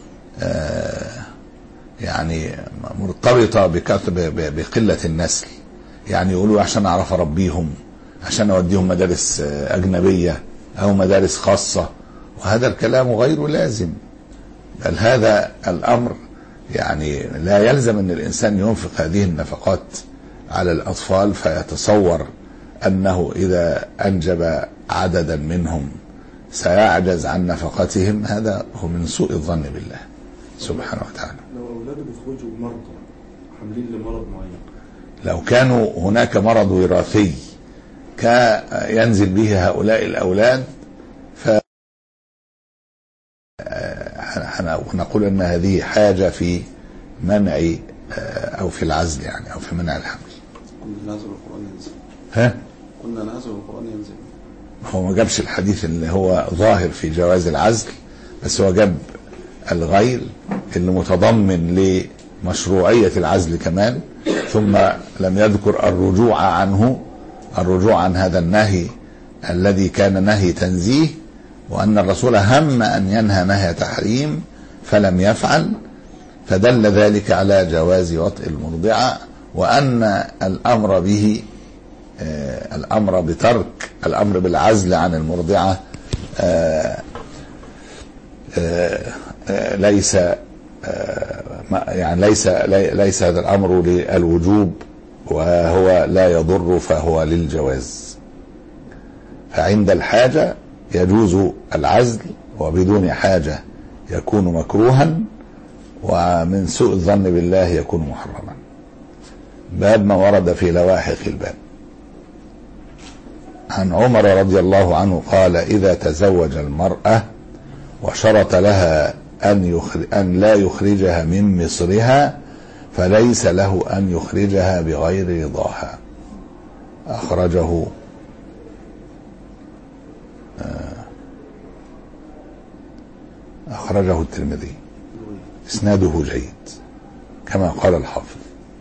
يعني مرتبطة بقلة النسل، يعني يقولوا عشان أعرف أربيهم، عشان أوديهم مدارس أجنبية أو مدارس خاصة، وهذا الكلام غير لازم. بل هذا الأمر يعني لا يلزم أن الإنسان ينفق هذه النفقات على الأطفال فيتصور أنه إذا أنجب عددا منهم سيعجز عن نفقتهم. هذا هو من سوء الظن بالله سبحانه وتعالى. لو أولاده بيخرجوا مرضى حاملين لمرض معين، لو كانوا هناك مرض وراثي ينزل به هؤلاء الأولاد ف نقول أن هذه حاجة في منع أو في العزل يعني أو في منع الحمل. قلنا نازل القرآن ينزل ها؟ قلنا نازل القرآن ينزل. هو ما جابش الحديث اللي هو ظاهر في جواز العزل، بس هو جاب الغيل اللي متضمن لمشروعية العزل كمان، ثم لم يذكر الرجوع عنه الرجوع عن هذا النهي الذي كان نهي تنزيه، وأن الرسول هم أن ينهى نهي تحريم فلم يفعل، فدل ذلك على جواز وطئ المرضعة. وأن الأمر به آه الأمر بترك الأمر بالعزل عن المرضعة آه آه آه ليس آه يعني ليس ليس هذا الأمر للوجوب وهو لا يضر فهو للجواز. فعند الحاجة يجوز العزل، وبدون حاجة يكون مكروها، ومن سوء الظن بالله يكون محرما. باب ما ورد في لواحق الباب. عن عمر رضي الله عنه قال: إذا تزوج المرأة وشرط لها أن, يخرج أن لا يخرجها من مصرها فليس له أن يخرجها بغير رضاها. أخرجه أخرجه الترمذي، إسناده جيد كما قال الحافظ.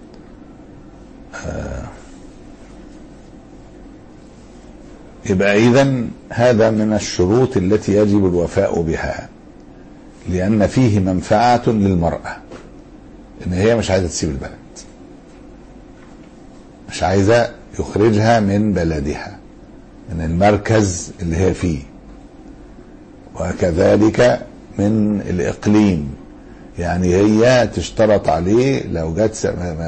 يبقى إذن هذا من الشروط التي يجب الوفاء بها، لأن فيه منفعة للمرأة، إن هي مش عايزة تسيب البلد، مش عايزة يخرجها من بلدها، من المركز اللي هي فيه، وكذلك من الإقليم. يعني هي تشترط عليه لو جت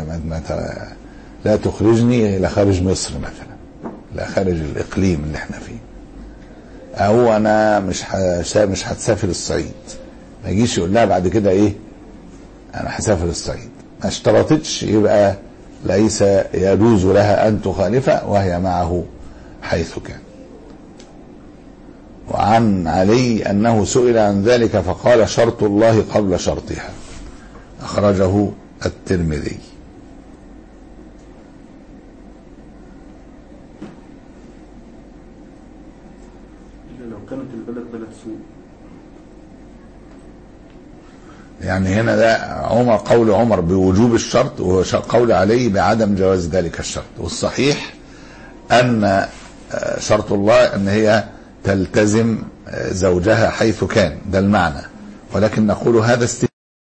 لا تخرجني إلى خارج مصر مثلا، لا خارج الإقليم اللي احنا فيه، أو أنا مش مش هتسافر الصعيد، ما يجيش يقول لها بعد كده إيه أنا هسافر الصعيد. ما اشترطتش، يبقى ليس يجوز لها أن تخالفه وهي معه حيث كان. وعن علي أنه سئل عن ذلك فقال: شرط الله قبل شرطها. أخرجه الترمذي. لو كانت البلد بلد سوء، يعني هنا ده عمر قول عمر بوجوب الشرط، وقول علي بعدم جواز ذلك الشرط. والصحيح أن شرط الله أن هي تلتزم زوجها حيث كان، ده المعنى، ولكن نقول هذا استثناء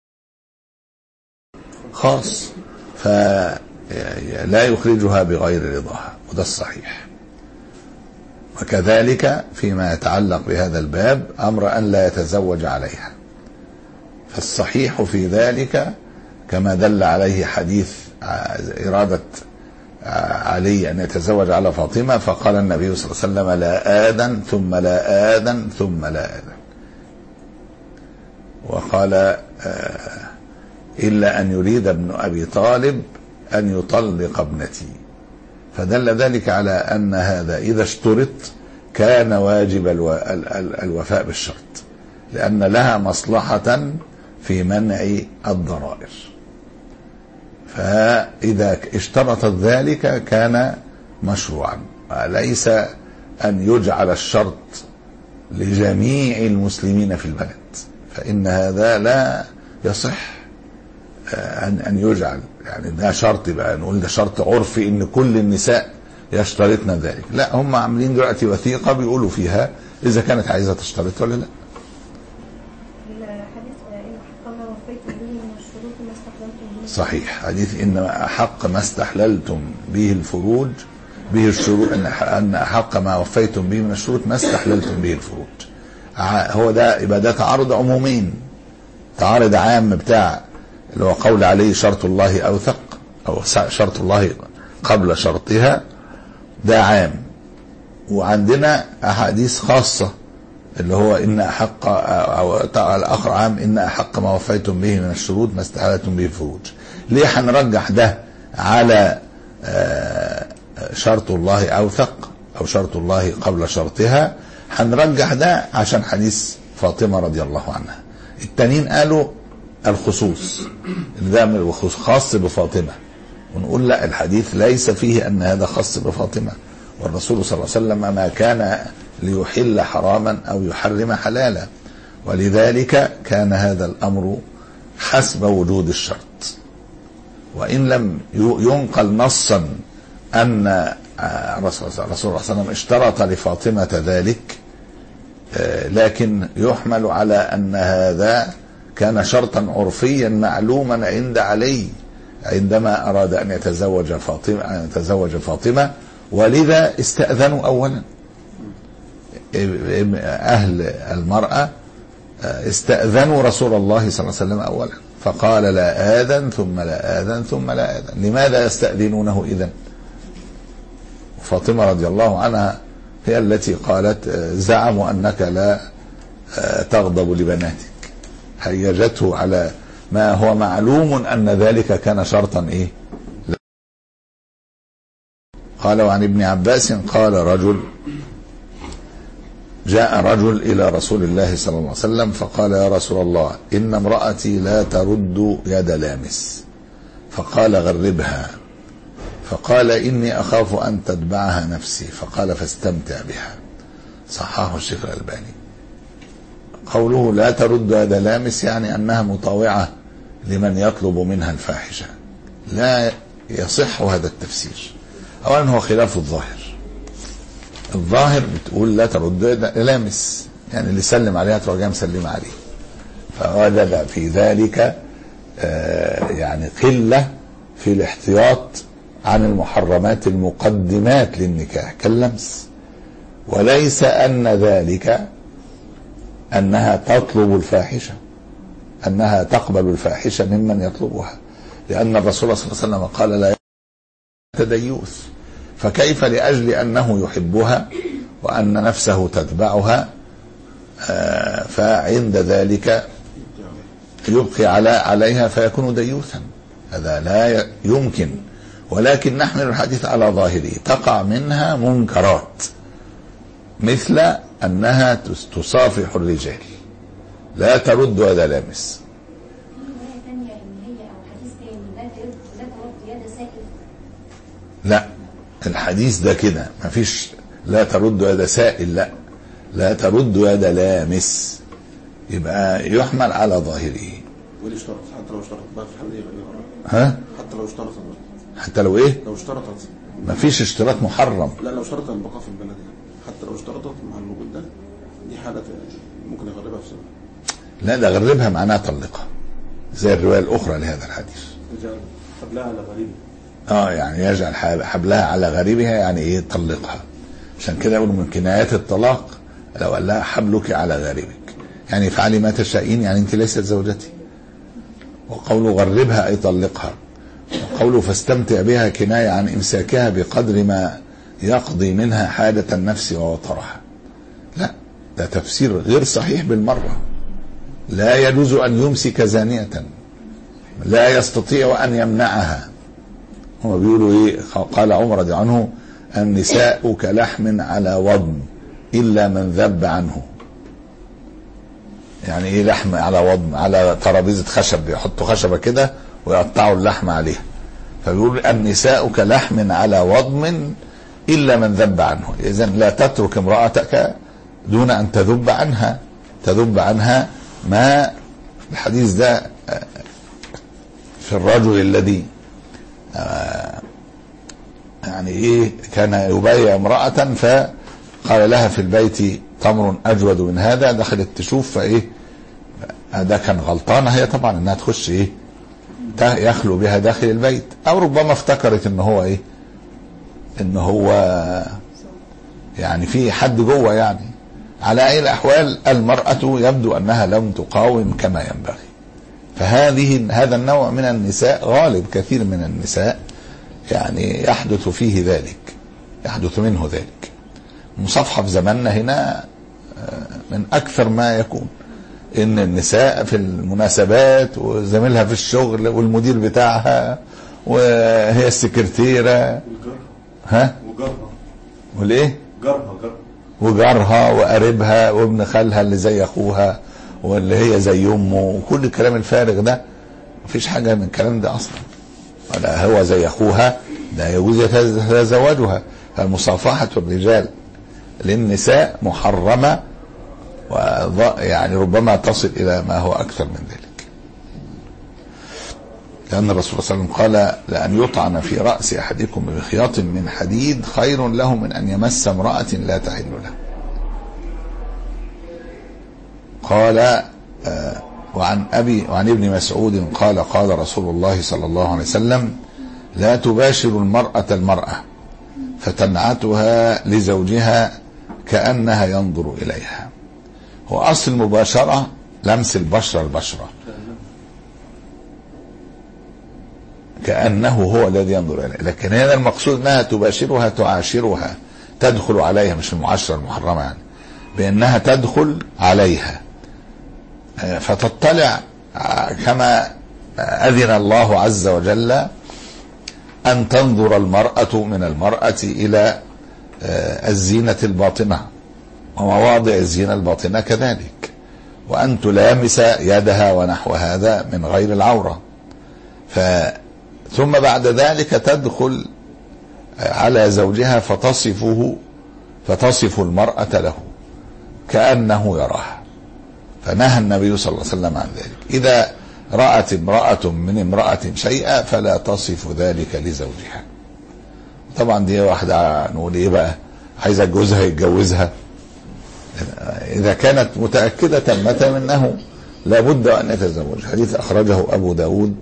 خاص فلا يخرجها بغير رضاها، وده الصحيح. وكذلك فيما يتعلق بهذا الباب أمر أن لا يتزوج عليها، فالصحيح في ذلك كما دل عليه حديث إرادة علي أن يتزوج على فاطمة، فقال النبي صلى الله عليه وسلم: لا آذن ثم لا آذن ثم لا آذن. وقال: إلا أن يريد ابن أبي طالب أن يطلق ابنتي. فدل ذلك على أن هذا إذا اشترط كان واجب الوفاء بالشرط، لأن لها مصلحة في منع الضرائر. فإذا اشترطت ذلك كان مشروعا، وليس أن يجعل الشرط لجميع المسلمين في البلد، فإن هذا لا يصح أن أن يجعل، يعني ده شرط بقى نقول ده شرط عرفي إن كل النساء يشترطن ذلك. لا، هم عاملين دلوقتي وثيقة بيقولوا فيها إذا كانت عايزة تشترط ولا لا. صحيح، حديث إن أحق ما استحللتم به الفروج به الشروط، أن أحق ما وفيتم به من الشروط ما استحللتم به الفروج. هو ده يبقى ده تعارض عمومين، تعارض عام بتاع اللي هو قول عليه شرط الله أوثق أو شرط الله قبل شرطها، ده عام. وعندنا أحاديث خاصة اللي هو إن أحق أو الآخر عام إن أحق ما وفيتم به من الشروط ما استحللتم به الفروج. ليه هنرجح ده على شرط الله أوثق أو شرط الله قبل شرطها؟ هنرجح ده عشان حديث فاطمة رضي الله عنها. التانيين قالوا الخصوص، ده خاص بفاطمة، ونقول لا، الحديث ليس فيه أن هذا خاص بفاطمة، والرسول صلى الله عليه وسلم ما كان ليحل حراما أو يحرم حلالا، ولذلك كان هذا الأمر حسب وجود الشرط. وإن لم ينقل نصا أن الرسول صلى الله عليه وسلم اشترط لفاطمة ذلك، لكن يحمل على أن هذا كان شرطا عرفيا معلوما عند علي، عندما أراد أن يتزوج فاطمة أن يتزوج فاطمة، ولذا استأذنوا أولا. أهل المرأة استأذنوا رسول الله صلى الله عليه وسلم أولا، فقال لا آذن ثم لا آذن ثم لا آذن. لماذا يستأذنونه إذن؟ فاطمة رضي الله عنها هي التي قالت زعموا أنك لا تغضب لبناتك، هيجته على ما هو معلوم أن ذلك كان شرطا إيه. قال وعن ابن عباس قال رجل جاء رجل إلى رسول الله صلى الله عليه وسلم فقال يا رسول الله إن امرأتي لا ترد يد لامس، فقال غربها، فقال إني أخاف أن تتبعها نفسي، فقال فاستمتع بها. صححه الشيخ الألباني. قوله لا ترد يد لامس يعني أنها مطاوعة لمن يطلب منها الفاحشة، لا يصح هذا التفسير. أولا هو خلاف الظاهر. الظاهر بتقول لا ترد يد لامس، يعني اللي سلم عليها تروح جاي مسلمة عليه، فوجد في ذلك آه يعني قلة في الاحتياط عن المحرمات المقدمات للنكاح كاللمس، وليس أن ذلك أنها تطلب الفاحشة، أنها تقبل الفاحشة ممن يطلبها، لأن الرسول صلى الله عليه وسلم قال لا تديوث، فكيف لأجل أنه يحبها وأن نفسه تتبعها آه فعند ذلك يبقي على عليها فيكون ديوثا؟ هذا لا يمكن. ولكن نحمل الحديث على ظاهره، تقع منها منكرات مثل أنها تصافح الرجال، لا ترد يد لامس. لا الحديث ده كده مفيش لا ترد يد سائل، لا لا ترد يد لامس، يبقى يحمل على ظاهره. وليش اشترط؟ حتى لو اشترط بقى في الحل ها؟ حتى لو اشترط حتى لو ايه؟ لو اشترطت مفيش اشتراط محرم. لا لو اشترط البقاء في البلد، حتى لو اشترطت مع الوجود ده، دي حالة ممكن يغربها في سنة. لا ده غربها معناها طلقها، زي الرواية الأخرى لهذا الحديث. يجعل حبلها على غريبها. اه يعني يجعل حبلها على غريبها، يعني ايه طلقها. عشان كده يقولوا من كنايات الطلاق لو قال لها حبلك على غريبك، يعني افعلي ما تشائين، يعني انت ليست زوجتي. وقوله غربها اي طلقها، وقوله فاستمتع بها كناية عن امساكها بقدر ما يقضي منها حاجة النفس ووطرها. لا ده تفسير غير صحيح بالمرة. لا يجوز أن يمسك زانية، لا يستطيع أن يمنعها. هم بيقولوا ايه؟ قال عمر رضي عنه النساء كلحم على وضم إلا من ذب عنه. يعني ايه لحم على وضم؟ على ترابيزة خشب، يحطوا خشبة كده ويقطعوا اللحم عليها، فبيقول النساء كلحم على وضم إلا من ذب عنه. إذن لا تترك امرأتك دون أن تذب عنها، تذب عنها. ما الحديث ده في الرجل الذي يعني ايه كان يبايع امرأة فقال لها في البيت تمر أجود من هذا، دخلت تشوف فايه ده كان غلطانة هي طبعا انها تخش ايه يخلو بها داخل البيت، او ربما افتكرت ان هو ايه ان هو يعني في حد جوه. يعني على اي الاحوال المرأة يبدو انها لم تقاوم كما ينبغي. فهذه هذا النوع من النساء غالب، كثير من النساء يعني يحدث فيه ذلك، يحدث منه ذلك. مصافحة في زماننا هنا من اكثر ما يكون، ان النساء في المناسبات وزميلها في الشغل والمدير بتاعها وهي السكرتيرة ها وجارها والايه جارها جارها وجارها وقريبها وابن خالها اللي زي اخوها واللي هي زي امه، وكل الكلام الفارغ ده مفيش حاجة من الكلام ده اصلا. ولا هو زي اخوها ده يجوز يتزوجها. فالمصافحة الرجال للنساء محرمة، ويعني ربما تصل إلى ما هو أكثر من ذلك، لأن الرسول صلى الله عليه وسلم قال لأن يطعن في رأس أحدكم بخياط من حديد خير له من أن يمس امرأة لا تحل له. قال وعن أبي وعن ابن مسعود قال قال رسول الله صلى الله عليه وسلم لا تباشر المرأة المرأة فتنعتها لزوجها كأنها ينظر إليها. هو أصل المباشرة لمس البشرة البشرة، كأنه هو الذي ينظر إليه، لكن هنا المقصود أنها تباشرها تعاشرها، تدخل عليها، مش المعاشرة المحرمة يعني، بأنها تدخل عليها فتطلع كما أذن الله عز وجل أن تنظر المرأة من المرأة إلى الزينة الباطنة ومواضع الزينة الباطنة كذلك، وأن تلامس يدها ونحو هذا من غير العورة. ف ثم بعد ذلك تدخل على زوجها فتصفه فتصف المرأة له كأنه يراها. فنهى النبي صلى الله عليه وسلم عن ذلك. إذا رأت امرأة من امرأة شيئا فلا تصف ذلك لزوجها. طبعا دي واحدة نقول ايه بقى، عايزة جوزها يتجوزها، إذا كانت متأكدة مثلا أنه لابد أن يتزوج. حديث أخرجه أبو داود،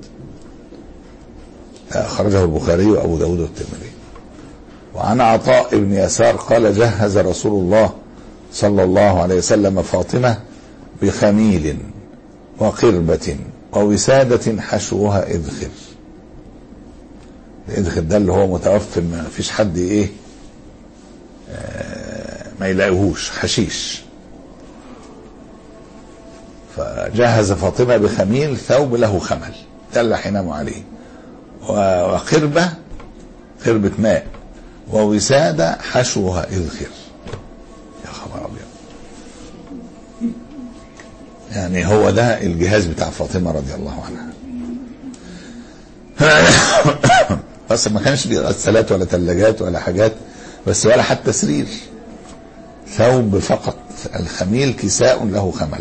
أخرجه البخاري وأبو داود والترمذي. وعن عطاء بن يسار قال جهز رسول الله صلى الله عليه وسلم فاطمة بخميل وقربة ووسادة حشوها إذخر. الإذخر ده اللي هو متوفر، ما فيش حد إيه آه ما يلاقيهوش، حشيش. فجهز فاطمة بخميل ثوب له خمل ده اللي حينام عليه، وقربة قربة ماء، ووسادة حشوها إذخر. يا خبر أبيض، يعني هو ده الجهاز بتاع فاطمة رضي الله عنها. بس ما كانش فيه غسالات ولا ثلاجات ولا حاجات، بس ولا حتى سرير، ثوب فقط. الخميل كساء له خمل.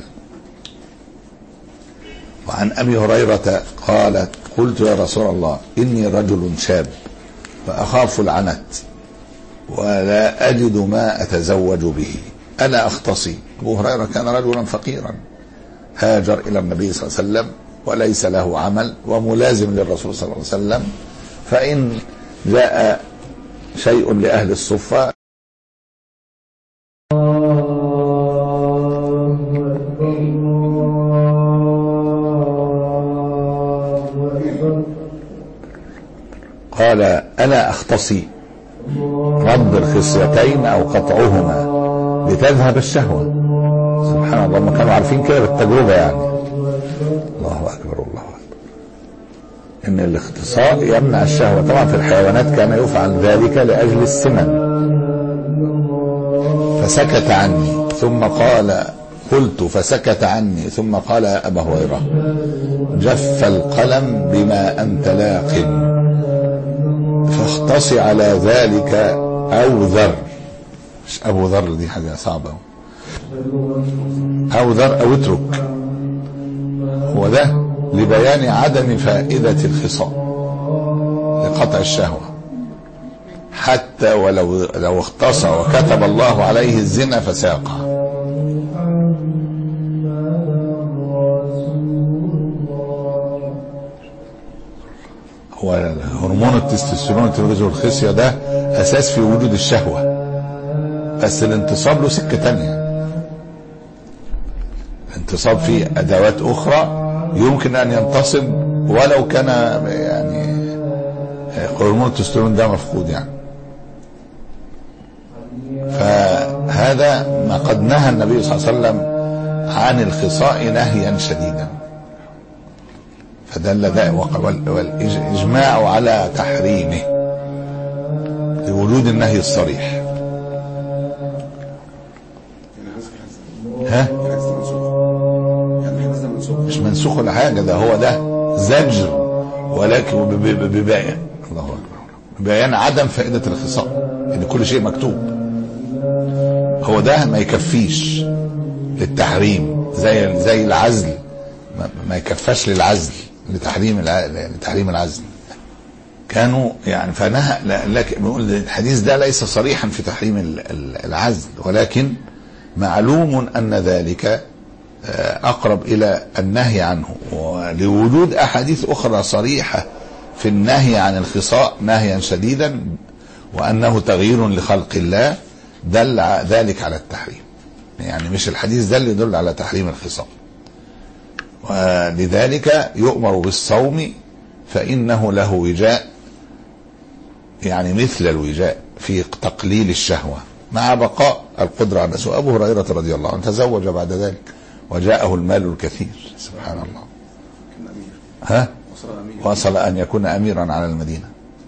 وعن أبي هريرة قالت قلت يا رسول الله إني رجل شاب فأخاف العنت ولا أجد ما أتزوج به ألا أختصي. أبو هريرة كان رجلا فقيرا هاجر إلى النبي صلى الله عليه وسلم وليس له عمل وملازم للرسول صلى الله عليه وسلم، فإن جاء شيء لأهل الصفة قال ألا أختصي رد الخصيتين أو قطعهما لتذهب الشهوة. سبحان الله، ما كانوا عارفين كده بالتجربة يعني. الله أكبر الله أكبر. إن الاختصاء يمنع الشهوة. طبعا في الحيوانات كان يفعل ذلك لأجل السمن. فسكت عني ثم قال قلت فسكت عني ثم قال يا أبا هريرة جف القلم بما أنت لاق فاختص على ذلك أو ذر. مش أبو ذر، دي حاجة صعبة. أو ذر أو اترك. هو ده لبيان عدم فائدة الخصاء لقطع الشهوة، حتى ولو لو اختص وكتب الله عليه الزنا فساقع. هو هرمون التستوستيرون الترويج والخصية ده أساس في وجود الشهوة، بس الانتصاب له سكة تانية. الانتصاب فيه أدوات أخرى يمكن أن ينتصب ولو كان يعني هرمون التستوستيرون ده مفقود يعني. فهذا ما قد نهى النبي صلى الله عليه وسلم عن الخصاء نهيا شديدا، فدل ذلك والإجماع على تحريمه لوجود النهي الصريح. ها؟ مش منسوخ ولا حاجة، ده هو ده زجر، ولكن ببيان الله أكبر ببيان عدم فائدة الخصاء، إن كل شيء مكتوب. هو ده ما يكفيش للتحريم، زي زي العزل ما يكفاش للعزل لتحريم لتحريم العزل. كانوا يعني فنهى، لكن بنقول الحديث ده ليس صريحا في تحريم العزل، ولكن معلوم أن ذلك أقرب إلى النهي عنه، ولوجود أحاديث أخرى صريحة في النهي عن الخصاء نهيا شديدا وأنه تغيير لخلق الله دل ذلك على التحريم. يعني مش الحديث ده اللي يدل على تحريم الخصاء. ولذلك يؤمر بالصوم فإنه له وجاء، يعني مثل الوجاء في تقليل الشهوة مع بقاء القدرة على النساء. أبو هريرة رضي الله عنه تزوج بعد ذلك وجاءه المال الكثير سبحان الله، ها وصل أن يكون أميرا على المدينة.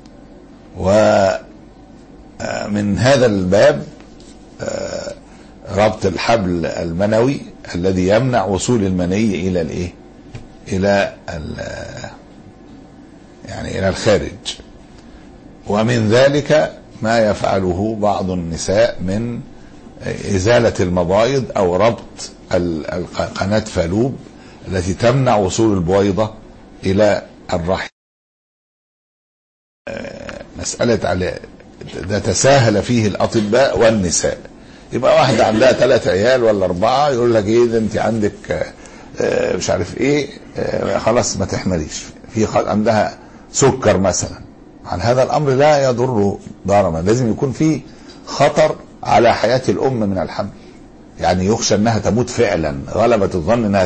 ومن هذا الباب ربط الحبل المنوي الذي يمنع وصول المني إلى الإيه إلى يعني إلى الخارج. ومن ذلك ما يفعله بعض النساء من إزالة المبايض أو ربط قناة فالوب التي تمنع وصول البويضة إلى الرحم. مسألة على ده تساهل فيه الأطباء والنساء. يبقى واحدة عندها ثلاث عيال ولا أربعة يقول لك إيه ده أنت عندك مش عارف إيه خلاص ما تحمليش، في عندها سكر مثلا. عن هذا الأمر لا يضر ضررا، لازم يكون فيه خطر على حياة الأم من الحمل، يعني يخشى أنها تموت فعلا غلبة الظن أنها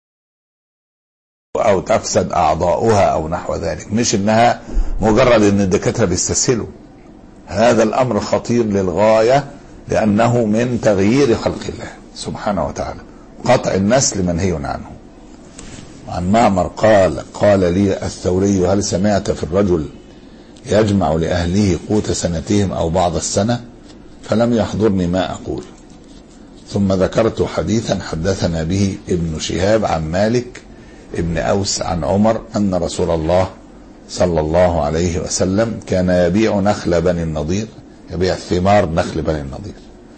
أو تفسد أعضاؤها أو نحو ذلك، مش أنها مجرد أن الدكاترة بيستسهلوا. هذا الأمر خطير للغاية لأنه من تغيير خلق الله سبحانه وتعالى. قطع النسل منهي عنه. عن معمر قال قال لي الثوري هل سمعت في الرجل يجمع لأهله قوت سنتهم أو بعض السنة؟ فلم يحضرني ما أقول. ثم ذكرت حديثا حدثنا به ابن شهاب عن مالك ابن أوس عن عمر أن رسول الله صلى الله عليه وسلم كان يبيع نخل بني النضير، يبيع ثمار نخل بني النضير،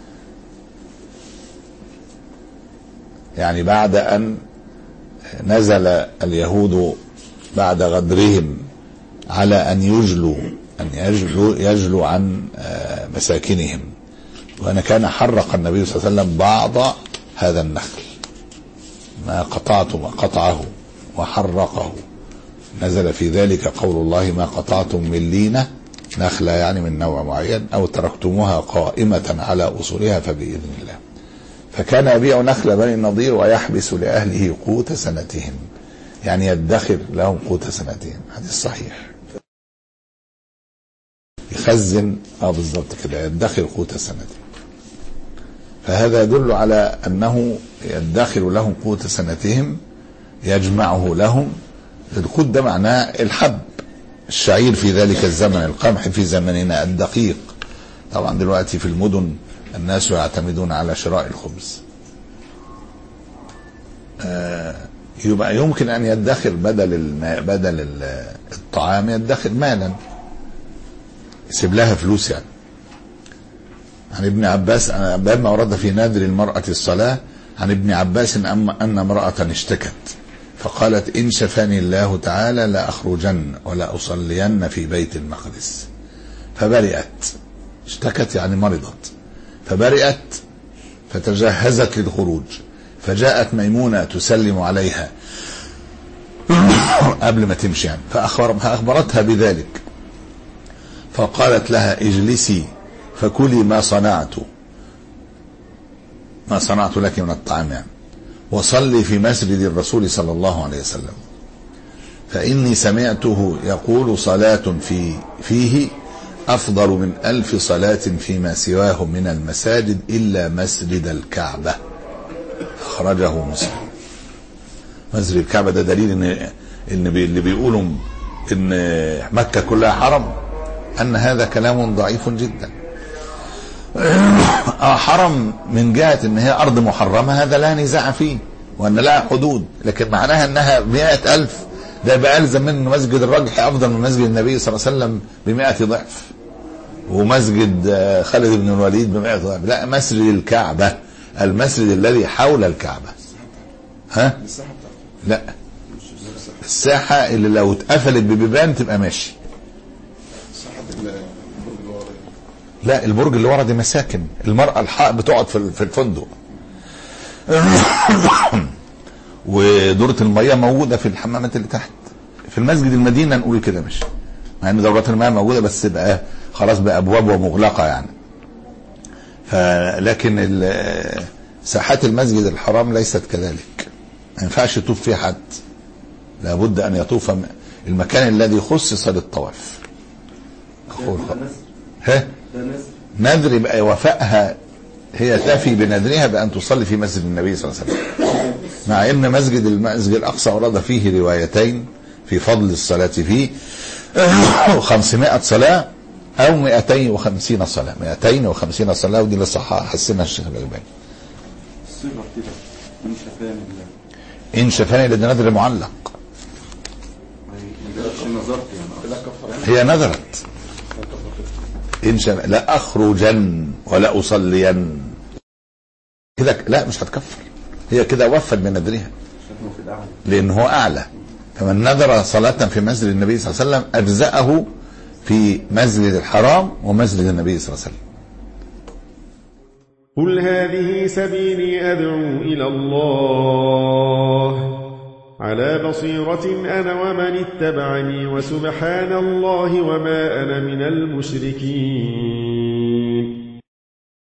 يعني بعد أن نزل اليهود بعد غدرهم على أن يجلوا أن يجلوا, يجلوا عن مساكنهم. وأنا كان حرق النبي صلى الله عليه وسلم بعض هذا النخل، ما قطعت ما قطعه وحرقه. نزل في ذلك قول الله ما قطعتم من لينة، نخلة يعني من نوع معين، أو تركتموها قائمة على أصولها فبإذن الله. فكان يبيع نخل بني النضير ويحبس لأهله قوت سنتهم، يعني يدخر لهم قوت سنتهم. حديث صحيح، يخزن اه بالظبط كده، يدخر قوت سنتهم. فهذا يدل على أنه يدخر لهم قوت سنتهم، يجمعه لهم. القوت ده معناه الحب، الشعير في ذلك الزمن، القمح في زمننا، الدقيق. طبعا دلوقتي في المدن الناس يعتمدون على شراء الخبز. آه يبقى يمكن أن يدخر بدل بدل الطعام يدخر مالا، يسيب لها فلوس. يعني عن ابن عباس باب ما ورد في نادر المرأة الصلاة، عن ابن عباس أن امرأة اشتكت فقالت إن شفاني الله تعالى لا أخرجن ولا أصلين في بيت المقدس، فبرئت. اشتكت يعني مرضت، فبرئت فتجهزت للخروج، فجاءت ميمونة تسلم عليها قبل ما تمشي يعني، فأخبرتها بذلك، فقالت لها اجلسي فكلي ما صنعت ما صنعت لك من الطعام يعني، وصلي في مسجد الرسول صلى الله عليه وسلم، فإني سمعته يقول صلاة في فيه أفضل من ألف صلاة فيما سواه من المساجد إلا مسجد الكعبة. أخرجه مسلم. مسجد الكعبة ده دليل إن إن اللي بيقولوا إن مكة كلها حرم أن هذا كلام ضعيف جدا. آه حرم من جهة إن هي أرض محرمة، هذا لا نزاع فيه، وأن لها حدود، لكن معناها أنها مئة ألف ده بقى ألزم من مسجد الرجح أفضل من مسجد النبي صلى الله عليه وسلم بمئة ضعف، ومسجد خالد بن الوليد بمئة ضعف. لا، مسجد الكعبة، المسجد الذي حول الكعبة. ها؟ لا، الساحة اللي لو اتقفلت ببيبان تبقى ماشي. لا، البرج اللي ورا دي مساكن، المرأة الحق بتقعد في الفندق. ودورة المياه موجودة في الحمامات اللي تحت في المسجد المدينة، نقول كده مش مع ان دورات المياه موجودة بس بقى خلاص بأبواب ومغلقة يعني. فلكن ساحات المسجد الحرام ليست كذلك، ما ينفعش يطوف فيها حد، لابد ان يطوف المكان الذي خصص للطواف. ها نذر يبقى وفائها، هي تفي بنذرها بأن تصلي في مسجد النبي صلى الله عليه وسلم، مع ان مسجد المسجد الأقصى ورد فيه روايتين في فضل الصلاة فيه خمسمائة صلاة أو مئتين وخمسين صلاة، مئتين وخمسين صلاة، ودي اللي صحها حسنها الشيخ الألباني. الصيغة كده إن شفاني الله، إن شفاني لده نذر معلق، هي نذرت إن شف... لا أخرجن ولا أصلين كده، لا مش هتكفر، هي كده وفت بنذرها لأن هو أعلى. فمن نذر صلاة في مسجد النبي صلى الله عليه وسلم أجزأه في مسجد الحرام ومسجد النبي صلى الله عليه وسلم. قل هذه سبيلي أدعو إلى الله على بصيرة أنا ومن اتبعني وسبحان الله وما أنا من المشركين.